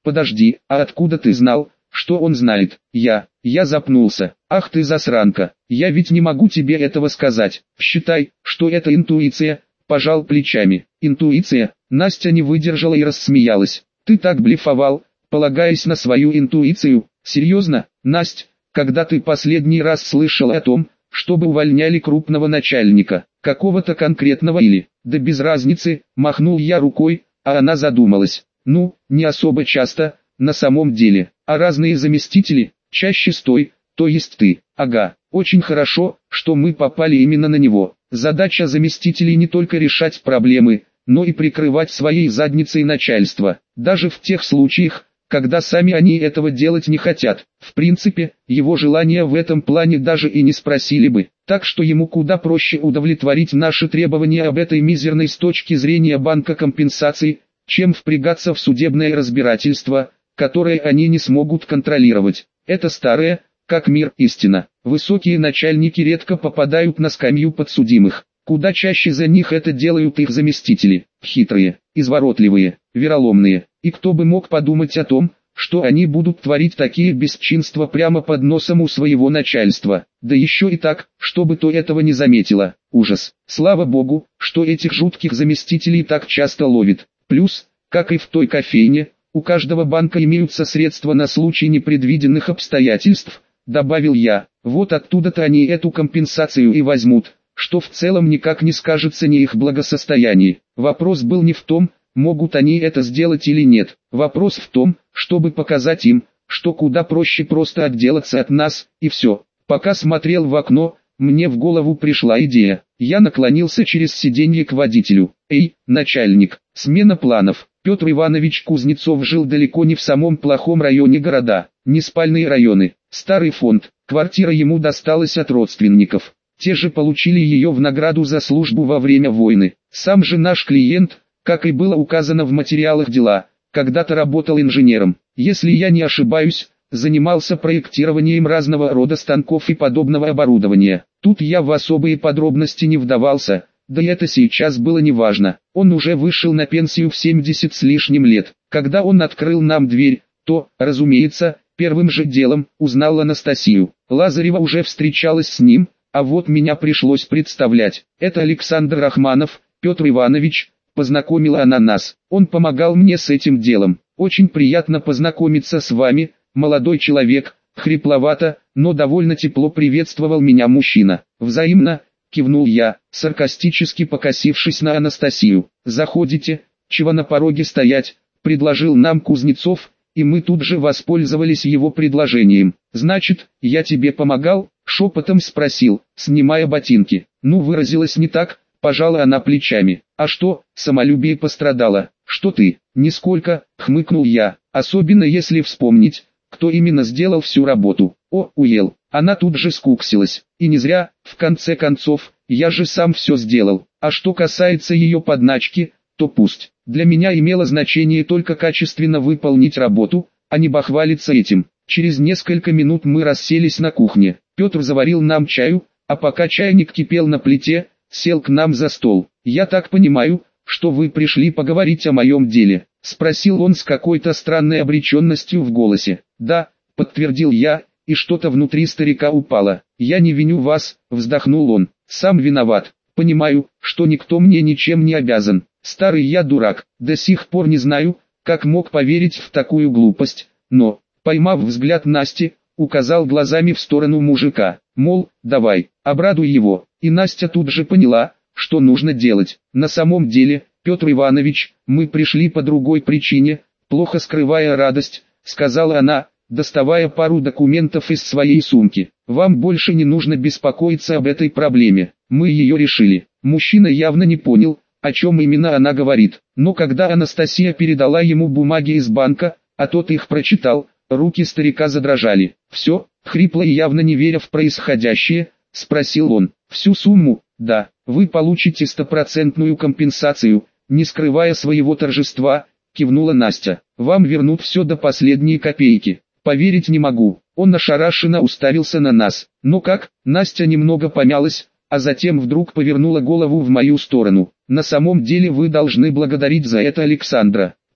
Подожди, а откуда ты знал, что он знает? Я запнулся. Ах ты засранка, я ведь не могу тебе этого сказать. Считай, что это интуиция, пожал плечами. Интуиция? Настя не выдержала и рассмеялась. Ты так блефовал, полагаясь на свою интуицию? Серьезно, Настя, когда ты последний раз слышал о том, чтобы увольняли крупного начальника, какого-то конкретного или, да без разницы, махнул я рукой, а она задумалась. Ну, не особо часто, на самом деле, а разные заместители, чаще стой, то есть ты. Ага, очень хорошо, что мы попали именно на него. Задача заместителей не только решать проблемы, но и прикрывать своей задницей начальство, даже в тех случаях, когда сами они этого делать не хотят. В принципе, его желания в этом плане даже и не спросили бы, так что ему куда проще удовлетворить наши требования об этой мизерной с точки зрения банка компенсации, чем впрягаться в судебное разбирательство, которое они не смогут контролировать. Это старая, как мир, истина. Высокие начальники редко попадают на скамью подсудимых. Куда чаще за них это делают их заместители, хитрые, изворотливые, вероломные. И кто бы мог подумать о том, что они будут творить такие бесчинства прямо под носом у своего начальства, да еще и так, чтобы то этого не заметило. Ужас. Слава богу, что этих жутких заместителей так часто ловит. Плюс, как и в той кофейне, у каждого банка имеются средства на случай непредвиденных обстоятельств, добавил я. Вот оттуда-то они эту компенсацию и возьмут, что в целом никак не скажется ни их благосостоянии. Вопрос был не в том, могут они это сделать или нет. Вопрос в том, чтобы показать им, что куда проще просто отделаться от нас, и все. Пока смотрел в окно, мне в голову пришла идея. Я наклонился через сиденье к водителю. «Эй, начальник, смена планов». Петр Иванович Кузнецов жил далеко не в самом плохом районе города, не спальные районы, старый фонд, квартира ему досталась от родственников. Те же получили ее в награду за службу во время войны. Сам же наш клиент, как и было указано в материалах дела, когда-то работал инженером. Если я не ошибаюсь, занимался проектированием разного рода станков и подобного оборудования. Тут я в особые подробности не вдавался, да и это сейчас было неважно. Он уже вышел на пенсию в 70 с лишним лет. Когда он открыл нам дверь, то, разумеется, первым же делом узнал Анастасию. Лазарева уже встречалась с ним, а вот меня пришлось представлять. Это Александр Рахманов, Петр Иванович, познакомила она нас. Он помогал мне с этим делом. Очень приятно познакомиться с вами, молодой человек, хрипловато, но довольно тепло приветствовал меня мужчина. Взаимно, кивнул я, саркастически покосившись на Анастасию. Заходите, чего на пороге стоять, предложил нам Кузнецов, и мы тут же воспользовались его предложением. Значит, я тебе помогал? Шепотом спросил, снимая ботинки. Ну, выразилась не так, пожала она плечами. А что, самолюбие пострадало? Что ты? Нисколько, хмыкнул я, особенно если вспомнить, кто именно сделал всю работу. О, Уел. Она тут же скуксилась. И не зря, в конце концов, я же сам все сделал. А что касается ее подначки, то пусть. Для меня имело значение только качественно выполнить работу, а не бахвалиться этим. Через несколько минут мы расселись на кухне. Петр заварил нам чаю, а пока чайник кипел на плите, сел к нам за стол. «Я так понимаю, что вы пришли поговорить о моем деле?» — спросил он с какой-то странной обреченностью в голосе. «Да», — подтвердил я, и что-то внутри старика упало. «Я не виню вас», — вздохнул он. «Сам виноват. Понимаю, что никто мне ничем не обязан. Старый я дурак, до сих пор не знаю, как мог поверить в такую глупость, но, поймав взгляд Насти, указал глазами в сторону мужика, мол, давай, обрадуй его, и Настя тут же поняла, что нужно делать. На самом деле, Петр Иванович, мы пришли по другой причине, плохо скрывая радость, сказала она, доставая пару документов из своей сумки. Вам больше не нужно беспокоиться об этой проблеме, мы ее решили. Мужчина явно не понял, о чем именно она говорит, но когда Анастасия передала ему бумаги из банка, а тот их прочитал, руки старика задрожали. «Все?» — хрипло и явно не веря в происходящее, спросил он. «Всю сумму?» «Да, вы получите 100% компенсацию», не скрывая своего торжества, кивнула Настя. «Вам вернут все до последней копейки». «Поверить не могу». Он ошарашенно уставился на нас. «Ну как?» Настя немного помялась, а затем вдруг повернула голову в мою сторону. «На самом деле вы должны благодарить за это Александра.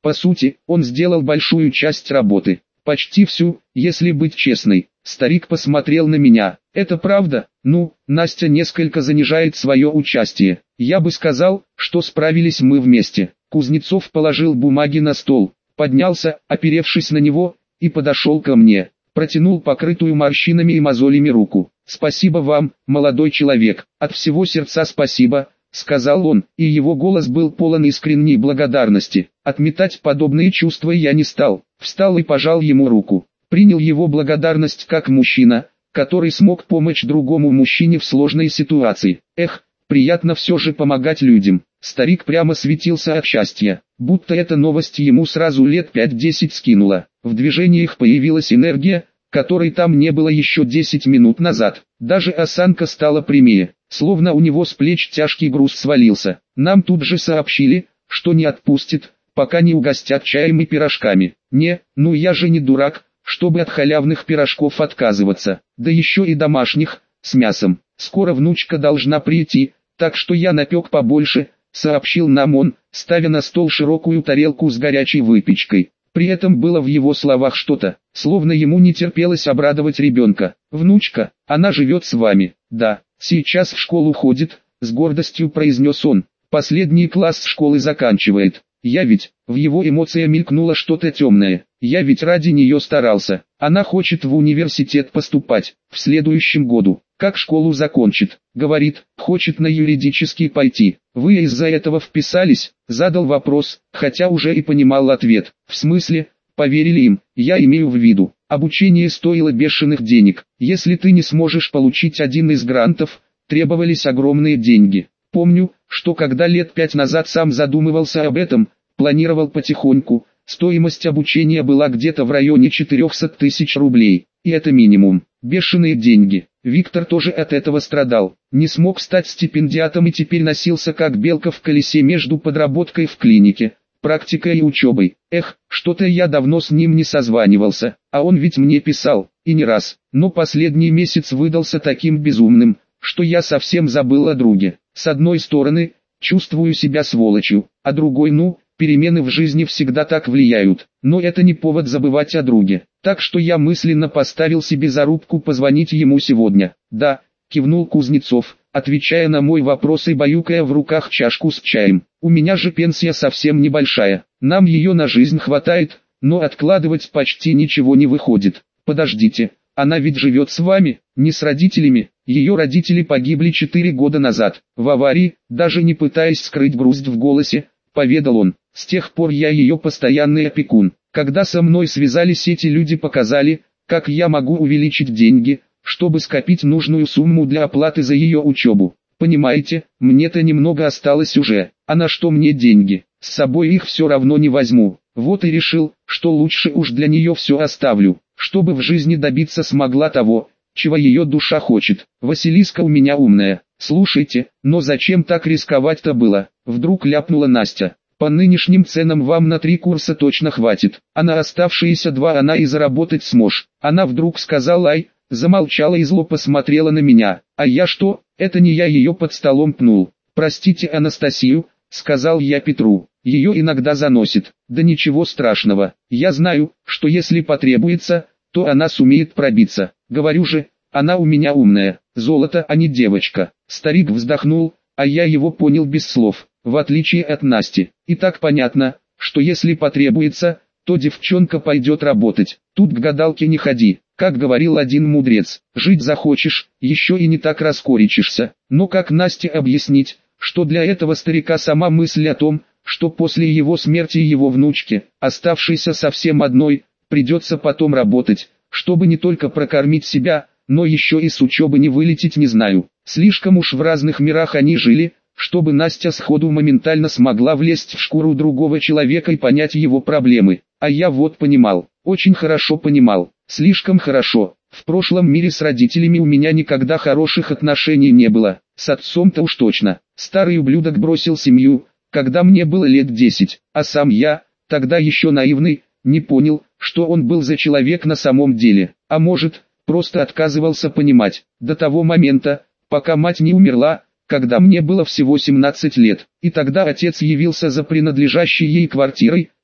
По сути, он сделал большую часть работы. Почти всю, если быть честной. Старик посмотрел на меня. Это правда? Ну, Настя несколько занижает свое участие. Я бы сказал, что справились мы вместе. Кузнецов положил бумаги на стол, поднялся, оперевшись на него, и подошел ко мне. Протянул покрытую морщинами и мозолями руку. «Спасибо вам, молодой человек, от всего сердца спасибо», — сказал он, и его голос был полон искренней благодарности. Отметать подобные чувства я не стал. Встал и пожал ему руку. Принял его благодарность как мужчина, который смог помочь другому мужчине в сложной ситуации. Эх, приятно все же помогать людям. Старик прямо светился от счастья, будто эта новость ему сразу лет 5-10 скинула. В движениях появилась энергия, которой там не было еще 10 минут назад. Даже осанка стала прямее, словно у него с плеч тяжкий груз свалился. Нам тут же сообщили, что не отпустит, пока не угостят чаем и пирожками. Не, ну я же не дурак, чтобы от халявных пирожков отказываться, да еще и домашних, с мясом. Скоро внучка должна прийти, так что я напек побольше, сообщил нам он, ставя на стол широкую тарелку с горячей выпечкой. При этом было в его словах что-то, словно ему не терпелось обрадовать ребенка. «Внучка, она живет с вами?» «Да, сейчас в школу ходит», — с гордостью произнес он. «Последний класс школы заканчивает. Я ведь...» В его эмоциях мелькнуло что-то темное. «Я ведь ради нее старался. Она хочет в университет поступать, в следующем году. Как школу закончит?» «Говорит, хочет на юридический пойти. Вы из-за этого вписались?» Задал вопрос, хотя уже и понимал ответ. «В смысле?» Поверили им, я имею в виду. Обучение стоило бешеных денег. Если ты не сможешь получить один из грантов, требовались огромные деньги. Помню, что когда лет 5 назад сам задумывался об этом, планировал потихоньку, стоимость обучения была где-то в районе 400 тысяч рублей, и это минимум. Бешеные деньги. Виктор тоже от этого страдал, не смог стать стипендиатом и теперь носился как белка в колесе между подработкой в клинике, практикой и учебой. Эх, что-то я давно с ним не созванивался, а он ведь мне писал, и не раз. Но последний месяц выдался таким безумным, что я совсем забыл о друге. С одной стороны, чувствую себя сволочью, а другой, перемены в жизни всегда так влияют, но это не повод забывать о друге. Так что я мысленно поставил себе зарубку позвонить ему сегодня. «Да», — кивнул Кузнецов, отвечая на мой вопрос и баюкая в руках чашку с чаем. «У меня же пенсия совсем небольшая, нам ее на жизнь хватает, но откладывать почти ничего не выходит. Подождите, она ведь живет с вами, не с родителями?» Ее родители погибли 4 года назад, в аварии, даже не пытаясь скрыть грусть в голосе, поведал он. «С тех пор я ее постоянный опекун. Когда со мной связались эти люди, показали, как я могу увеличить деньги, чтобы скопить нужную сумму для оплаты за ее учебу. Понимаете, мне-то немного осталось уже, а на что мне деньги? С собой их все равно не возьму. Вот и решил, что лучше уж для нее все оставлю, чтобы в жизни добиться смогла того, чего ее душа хочет. Василиска у меня умная. Слушайте, но зачем так рисковать-то было?» Вдруг ляпнула Настя. «По нынешним ценам вам на 3 курса точно хватит, а на оставшиеся 2 она и заработать сможет». Она вдруг сказала «ай», замолчала и зло посмотрела на меня. «А я что? Это не я ее под столом пнул. Простите Анастасию», — сказал я Петру. «Ее иногда заносит. Да ничего страшного. Я знаю, что если потребуется, то она сумеет пробиться. Говорю же, она у меня умная, золото, а не девочка». Старик вздохнул, а я его понял без слов. В отличие от Насти, и так понятно, что если потребуется, то девчонка пойдет работать. Тут к гадалке не ходи, как говорил один мудрец, жить захочешь, еще и не так раскорячишься. Но как Насте объяснить, что для этого старика сама мысль о том, что после его смерти его внучке, оставшейся совсем одной, придется потом работать, чтобы не только прокормить себя, но еще и с учебы не вылететь, не знаю. Слишком уж в разных мирах они жили, чтобы Настя сходу моментально смогла влезть в шкуру другого человека и понять его проблемы. А я вот понимал, очень хорошо понимал, слишком хорошо. В прошлом мире с родителями у меня никогда хороших отношений не было, с отцом-то уж точно. Старый ублюдок бросил семью, когда мне было лет 10, а сам я, тогда еще наивный, не понял, что он был за человек на самом деле. А может, просто отказывался понимать, до того момента, пока мать не умерла, когда мне было всего 17 лет, и тогда отец явился за принадлежащей ей квартирой,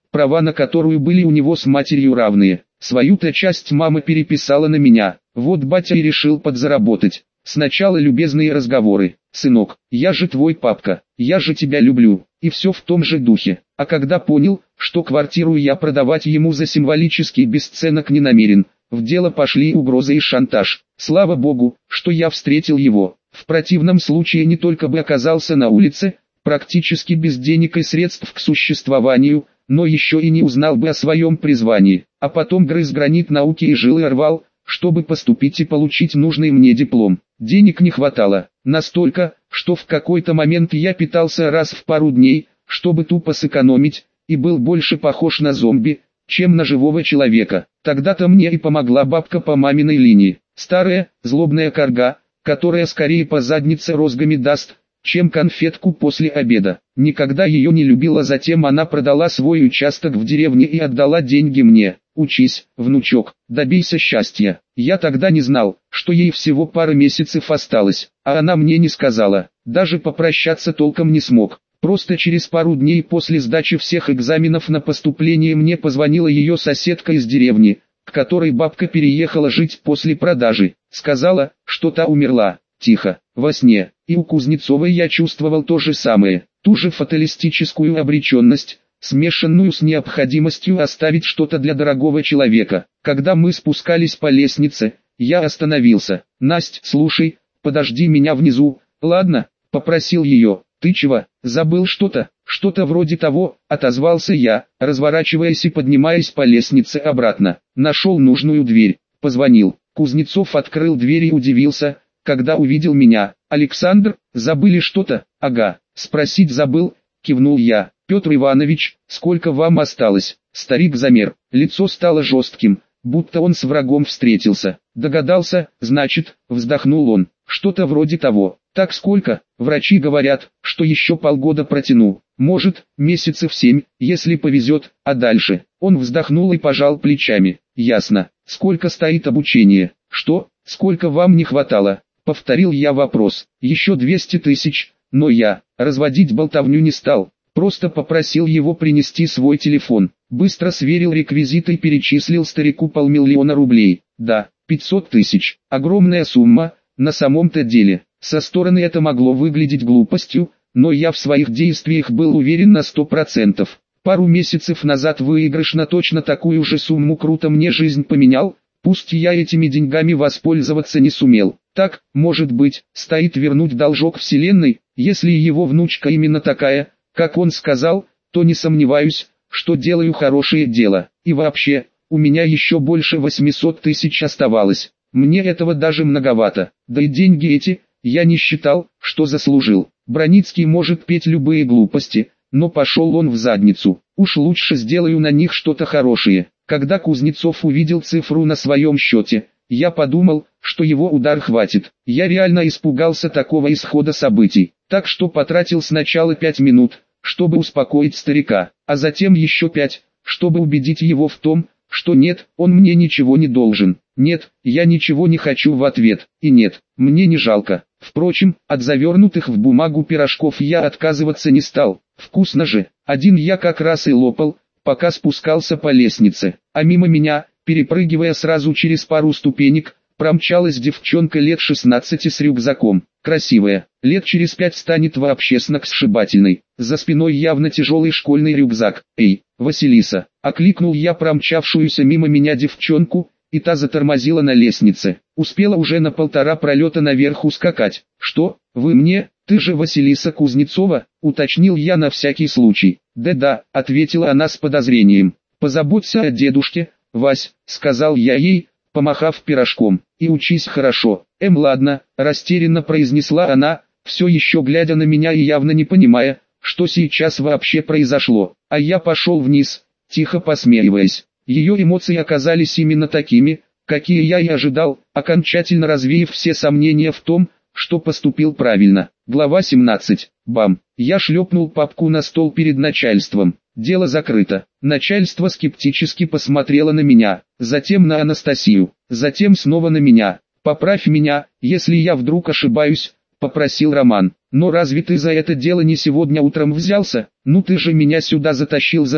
права на которую были у него с матерью равные. Свою-то часть мама переписала на меня. Вот батя и решил подзаработать. Сначала любезные разговоры: «Сынок, я же твой папка, я же тебя люблю», и все в том же духе. А когда понял, что квартиру я продавать ему за символический бесценок не намерен, в дело пошли угрозы и шантаж. Слава богу, что я встретил его. В противном случае не только бы оказался на улице, практически без денег и средств к существованию, но еще и не узнал бы о своем призвании, а потом грыз гранит науки и жил и рвал, чтобы поступить и получить нужный мне диплом. Денег не хватало, настолько, что в какой-то момент я питался раз в пару дней, чтобы тупо сэкономить, и был больше похож на зомби, чем на живого человека. Тогда-то мне и помогла бабка по маминой линии, старая, злобная карга, которая скорее по заднице розгами даст, чем конфетку после обеда. Никогда ее не любила, затем она продала свой участок в деревне и отдала деньги мне. «Учись, внучок, добейся счастья». Я тогда не знал, что ей всего пара месяцев осталось, а она мне не сказала, даже попрощаться толком не смог. Просто через пару дней после сдачи всех экзаменов на поступление мне позвонила ее соседка из деревни, к которой бабка переехала жить после продажи. Сказала, что та умерла, тихо, во сне, и у Кузнецовой я чувствовал то же самое, ту же фаталистическую обреченность, смешанную с необходимостью оставить что-то для дорогого человека. Когда мы спускались по лестнице, я остановился. «Насть, слушай, подожди меня внизу, ладно?» — попросил ее. «Ты чего, забыл что-то?» «Что-то вроде того», — отозвался я, разворачиваясь и поднимаясь по лестнице обратно. Нашел нужную дверь, позвонил. Кузнецов открыл дверь и удивился, когда увидел меня. «Александр, забыли что-то?» «Ага, спросить забыл», — кивнул я. «Петр Иванович, сколько вам осталось?» Старик замер, лицо стало жестким, будто он с врагом встретился. «Догадался, значит», — вздохнул он. «Что-то вроде того». «Так сколько?» «Врачи говорят, что еще полгода протяну. Может, месяцев 7, если повезет, а дальше?» Он вздохнул и пожал плечами. «Ясно. Сколько стоит обучение?» «Что? Сколько вам не хватало?» Повторил я вопрос. «Еще 200 тысяч, но я разводить болтовню не стал. Просто попросил его принести свой телефон. Быстро сверил реквизиты и перечислил старику 500 000 рублей. Да, 500 тысяч. Огромная сумма, на самом-то деле. Со стороны это могло выглядеть глупостью, но я в своих действиях был уверен на 100%. Пару месяцев назад выигрыш на точно такую же сумму круто мне жизнь поменял, пусть я этими деньгами воспользоваться не сумел. Так, может быть, стоит вернуть должок вселенной, если его внучка именно такая, как он сказал, то не сомневаюсь, что делаю хорошее дело. И вообще, у меня еще больше 800 тысяч оставалось. Мне этого даже многовато. Да и деньги эти, я не считал, что заслужил. Броницкий может петь любые глупости, но пошел он в задницу. Уж лучше сделаю на них что-то хорошее. Когда Кузнецов увидел цифру на своем счете, я подумал, что его удар хватит. Я реально испугался такого исхода событий, так что потратил сначала 5 минут, чтобы успокоить старика, а затем еще 5, чтобы убедить его в том, что нет, он мне ничего не должен. Нет, я ничего не хочу в ответ, и нет, мне не жалко. Впрочем, от завернутых в бумагу пирожков я отказываться не стал. Вкусно же. Один я как раз и лопал, пока спускался по лестнице, а мимо меня, перепрыгивая сразу через пару ступенек, промчалась девчонка лет 16 с рюкзаком. Красивая, лет через 5 станет вообще сногсшибательной. За спиной явно тяжелый школьный рюкзак. «Эй, Василиса!» — окликнул я промчавшуюся мимо меня девчонку, и та затормозила на лестнице. Успела уже на 1,5 пролета наверх ускакать. «Что, вы мне? Ты же Василиса Кузнецова?» — уточнил я на всякий случай. «Да-да», — ответила она с подозрением. «Позаботься о дедушке, Вась», — сказал я ей, помахав пирожком. «И учись хорошо». Ладно», — растерянно произнесла она, все еще глядя на меня и явно не понимая, что сейчас вообще произошло. А я пошел вниз, тихо посмеиваясь. Ее эмоции оказались именно такими, какие я и ожидал, окончательно развеяв все сомнения в том, что поступил правильно. Глава 17. Бам. Я шлепнул папку на стол перед начальством. Дело закрыто. Начальство скептически посмотрело на меня, затем на Анастасию, затем снова на меня. «Поправь меня, если я вдруг ошибаюсь», — попросил Роман. «Но разве ты за это дело не сегодня утром взялся? Ну ты же меня сюда затащил за то,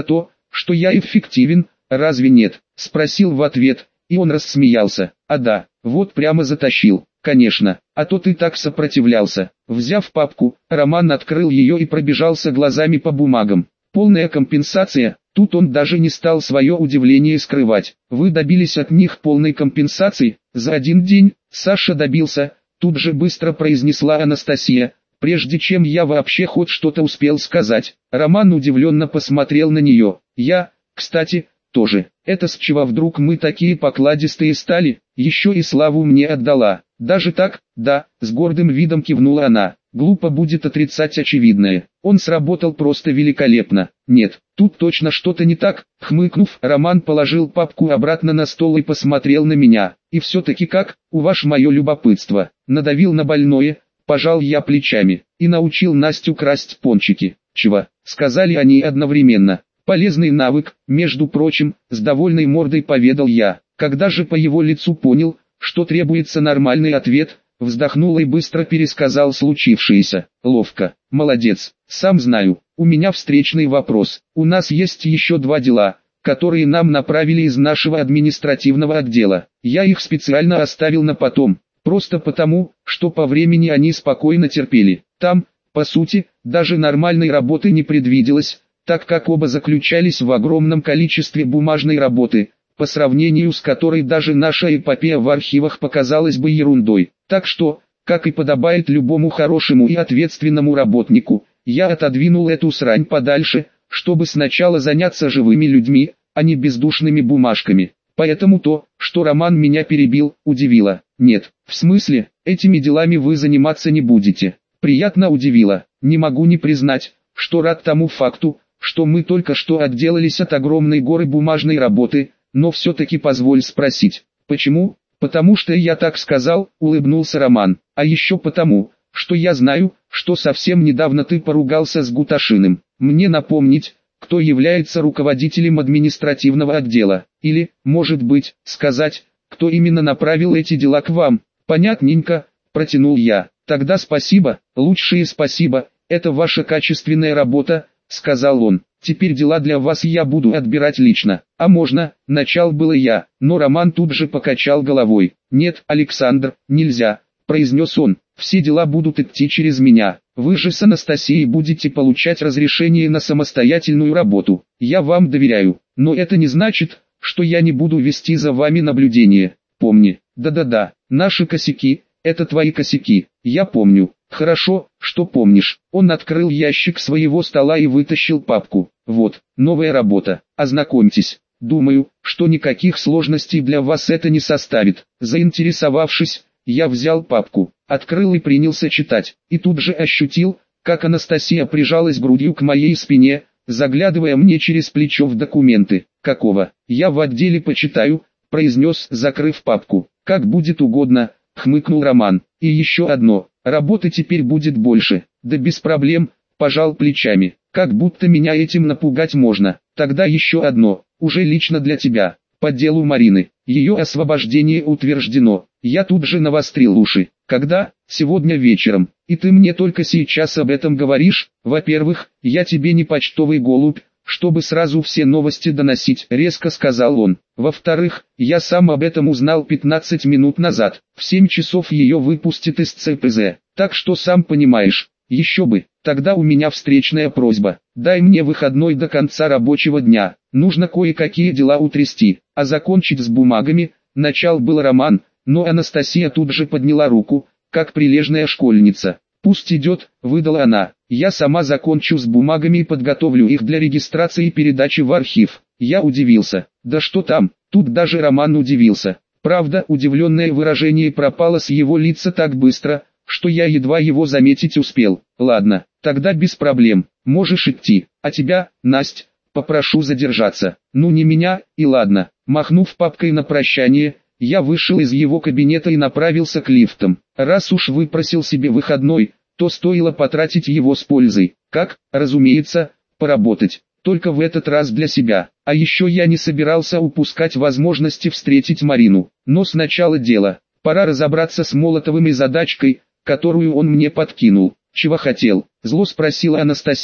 что я эффективен, разве нет? Спросил в ответ, и он рассмеялся. А да, вот прямо затащил. Конечно, а то ты так сопротивлялся. Взяв папку, Роман открыл ее и пробежался глазами по бумагам. Полная компенсация. Тут он даже не стал свое удивление скрывать. Вы добились от них полной компенсации? За один день? Саша добился, тут же быстро произнесла Анастасия, прежде чем я вообще хоть что-то успел сказать. Роман удивленно посмотрел на нее. Я, кстати, тоже. Это с чего вдруг мы такие покладистые стали? Еще и славу мне отдала. Даже так? Да, с гордым видом кивнула она. Глупо будет отрицать очевидное. Он сработал просто великолепно. Нет, тут точно что-то не так. Хмыкнув, Роман положил папку обратно на стол и посмотрел на меня. И все-таки как, уваж мое любопытство. Надавил на больное, пожал я плечами. И научил Настю красть пончики. Чего? Сказали они одновременно. Полезный навык, между прочим, с довольной мордой поведал я. Когда же по его лицу понял, что требуется нормальный ответ, вздохнул и быстро пересказал случившееся. Ловко, молодец, сам знаю. У меня встречный вопрос. У нас есть еще 2 дела, которые нам направили из нашего административного отдела. Я их специально оставил на потом, просто потому, что по времени они спокойно терпели. Там, по сути, даже нормальной работы не предвиделось, так как оба заключались в огромном количестве бумажной работы, по сравнению с которой даже наша эпопея в архивах показалась бы ерундой. Так что, как и подобает любому хорошему и ответственному работнику, я отодвинул эту срань подальше, чтобы сначала заняться живыми людьми, а не бездушными бумажками. Поэтому то, что Роман меня перебил, удивило. Нет, в смысле, этими делами вы заниматься не будете. Приятно удивило. Не могу не признать, что рад тому факту, что мы только что отделались от огромной горы бумажной работы, но все-таки позволь спросить, почему? Потому что я так сказал, улыбнулся Роман, а еще потому, что я знаю, что совсем недавно ты поругался с Гуташиным. Мне напомнить, кто является руководителем административного отдела, или, может быть, сказать, кто именно направил эти дела к вам. Понятненько, протянул я. Тогда спасибо, лучшее спасибо, это ваша качественная работа, сказал он. Теперь дела для вас я буду отбирать лично. А можно, начал было я, но Роман тут же покачал головой. Нет, Александр, нельзя, произнес он. Все дела будут идти через меня. Вы же с Анастасией будете получать разрешение на самостоятельную работу. Я вам доверяю, но это не значит, что я не буду вести за вами наблюдение. Помни, да-да-да, наши косяки, это твои косяки, я помню. Хорошо, что помнишь. Он открыл ящик своего стола и вытащил папку. Вот, новая работа. Ознакомьтесь. Думаю, что никаких сложностей для вас это не составит. Заинтересовавшись, я взял папку, открыл и принялся читать. И тут же ощутил, как Анастасия прижалась грудью к моей спине, заглядывая мне через плечо в документы. Какого? Я в отделе почитаю, произнес, закрыв папку. Как будет угодно, хмыкнул Роман. И еще одно. Работы теперь будет больше. Да без проблем, пожал плечами. Как будто меня этим напугать можно. Тогда еще одно, уже лично для тебя. По делу Марины. Ее освобождение утверждено. Я тут же навострил уши. Когда? Сегодня вечером. И ты мне только сейчас об этом говоришь? Во-первых, я тебе не почтовый голубь, чтобы сразу все новости доносить, резко сказал он. Во-вторых, я сам об этом узнал 15 минут назад. В 7 часов ее выпустят из ЦПЗ. Так что сам понимаешь. Еще бы. Тогда у меня встречная просьба. Дай мне выходной до конца рабочего дня. Нужно кое-какие дела утрясти, а закончить с бумагами. Начал был Роман, но Анастасия тут же подняла руку, как прилежная школьница. «Пусть идет», — выдала она. «Я сама закончу с бумагами и подготовлю их для регистрации и передачи в архив». Я удивился. Да что там, тут даже Роман удивился. Правда, удивленное выражение пропало с его лица так быстро, что я едва его заметить успел. Ладно, тогда без проблем, можешь идти. А тебя, Насть, попрошу задержаться. Ну не меня, и ладно. Махнув папкой на прощание, я вышел из его кабинета и направился к лифтам. Раз уж выпросил себе выходной, то стоило потратить его с пользой. Как, разумеется, поработать. Только в этот раз для себя. А еще я не собирался упускать возможности встретить Марину. Но сначала дело. Пора разобраться с Молотовым и задачкой, которую он мне подкинул. «Чего хотел?» — зло спросила Анастасия,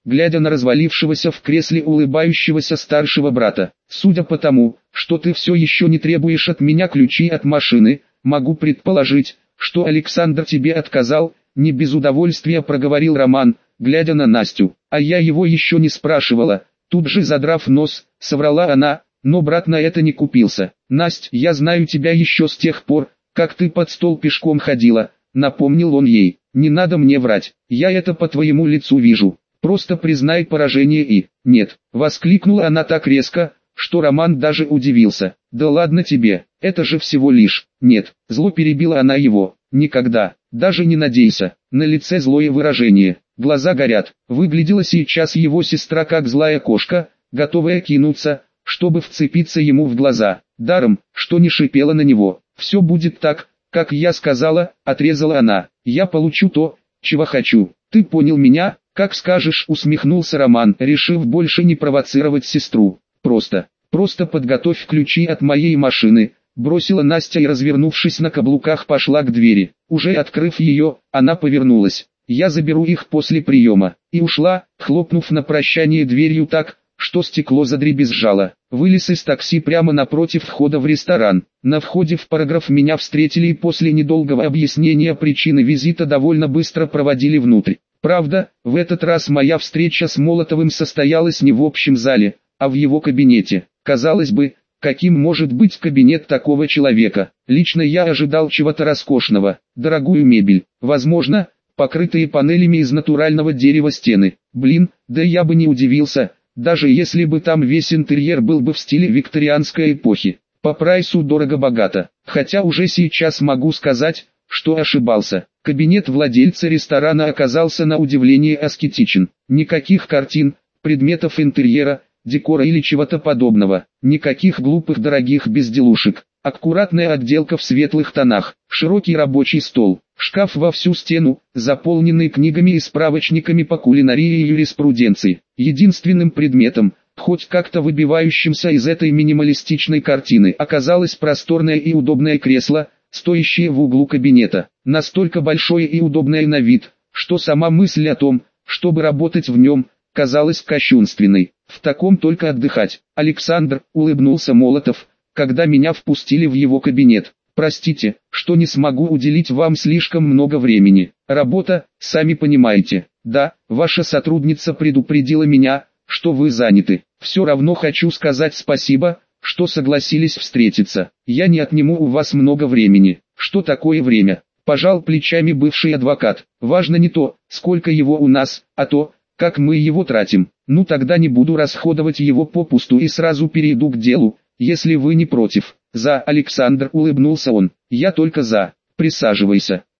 глядя на развалившегося в кресле улыбающегося старшего брата. «Судя по тому, что ты все еще не требуешь от меня ключи от машины, могу предположить, что Александр тебе отказал», — не без удовольствия проговорил Роман, глядя на Настю. «А я его еще не спрашивала», — тут же задрав нос, соврала она, но брат на это не купился. «Насть, я знаю тебя еще с тех пор, как ты под стол пешком ходила», — напомнил он ей. «Не надо мне врать, я это по твоему лицу вижу. Просто признай поражение и...» «Нет», — воскликнула она так резко, что Роман даже удивился. «Да ладно тебе, это же всего лишь...» «Нет», — зло перебила она его. «Никогда, даже не надейся». На лице злое выражение, глаза горят. Выглядела сейчас его сестра как злая кошка, готовая кинуться, чтобы вцепиться ему в глаза. Даром, что не шипела на него. «Все будет так, как я сказала», — отрезала она. «Я получу то, чего хочу. Ты понял меня?» «Как скажешь», — усмехнулся Роман, решив больше не провоцировать сестру. Просто подготовь ключи от моей машины», — бросила Настя и, развернувшись на каблуках, пошла к двери. Уже открыв ее, она повернулась. «Я заберу их после приема», и ушла, хлопнув на прощание дверью так, что стекло задребезжало. Вылез из такси прямо напротив входа в ресторан. На входе в параграф меня встретили и после недолгого объяснения причины визита довольно быстро проводили внутрь. Правда, в этот раз моя встреча с Молотовым состоялась не в общем зале, а в его кабинете. Казалось бы, каким может быть кабинет такого человека? Лично я ожидал чего-то роскошного, дорогую мебель, возможно, покрытые панелями из натурального дерева стены. Блин, да я бы не удивился, даже если бы там весь интерьер был бы в стиле викторианской эпохи. По прайсу дорого-богато, хотя уже сейчас могу сказать, что ошибался. Кабинет владельца ресторана оказался на удивление аскетичен. Никаких картин, предметов интерьера, декора или чего-то подобного. Никаких глупых дорогих безделушек. Аккуратная отделка в светлых тонах. Широкий рабочий стол. Шкаф во всю стену, заполненный книгами и справочниками по кулинарии и юриспруденции. Единственным предметом, хоть как-то выбивающимся из этой минималистичной картины, оказалось просторное и удобное кресло, стоящее в углу кабинета. Настолько большое и удобное на вид, что сама мысль о том, чтобы работать в нем, казалась кощунственной. В таком только отдыхать. «Александр», — улыбнулся Молотов, когда меня впустили в его кабинет. «Простите, что не смогу уделить вам слишком много времени. Работа, сами понимаете. Да, ваша сотрудница предупредила меня, что вы заняты. Все равно хочу сказать спасибо, что согласились встретиться. Я не отниму у вас много времени». «Что такое время?» — пожал плечами бывший адвокат. «Важно не то, сколько его у нас, а то, как мы его тратим. Ну тогда не буду расходовать его попусту и сразу перейду к делу, если вы не против». «За», — Александр, улыбнулся он. «Я только за. Присаживайся».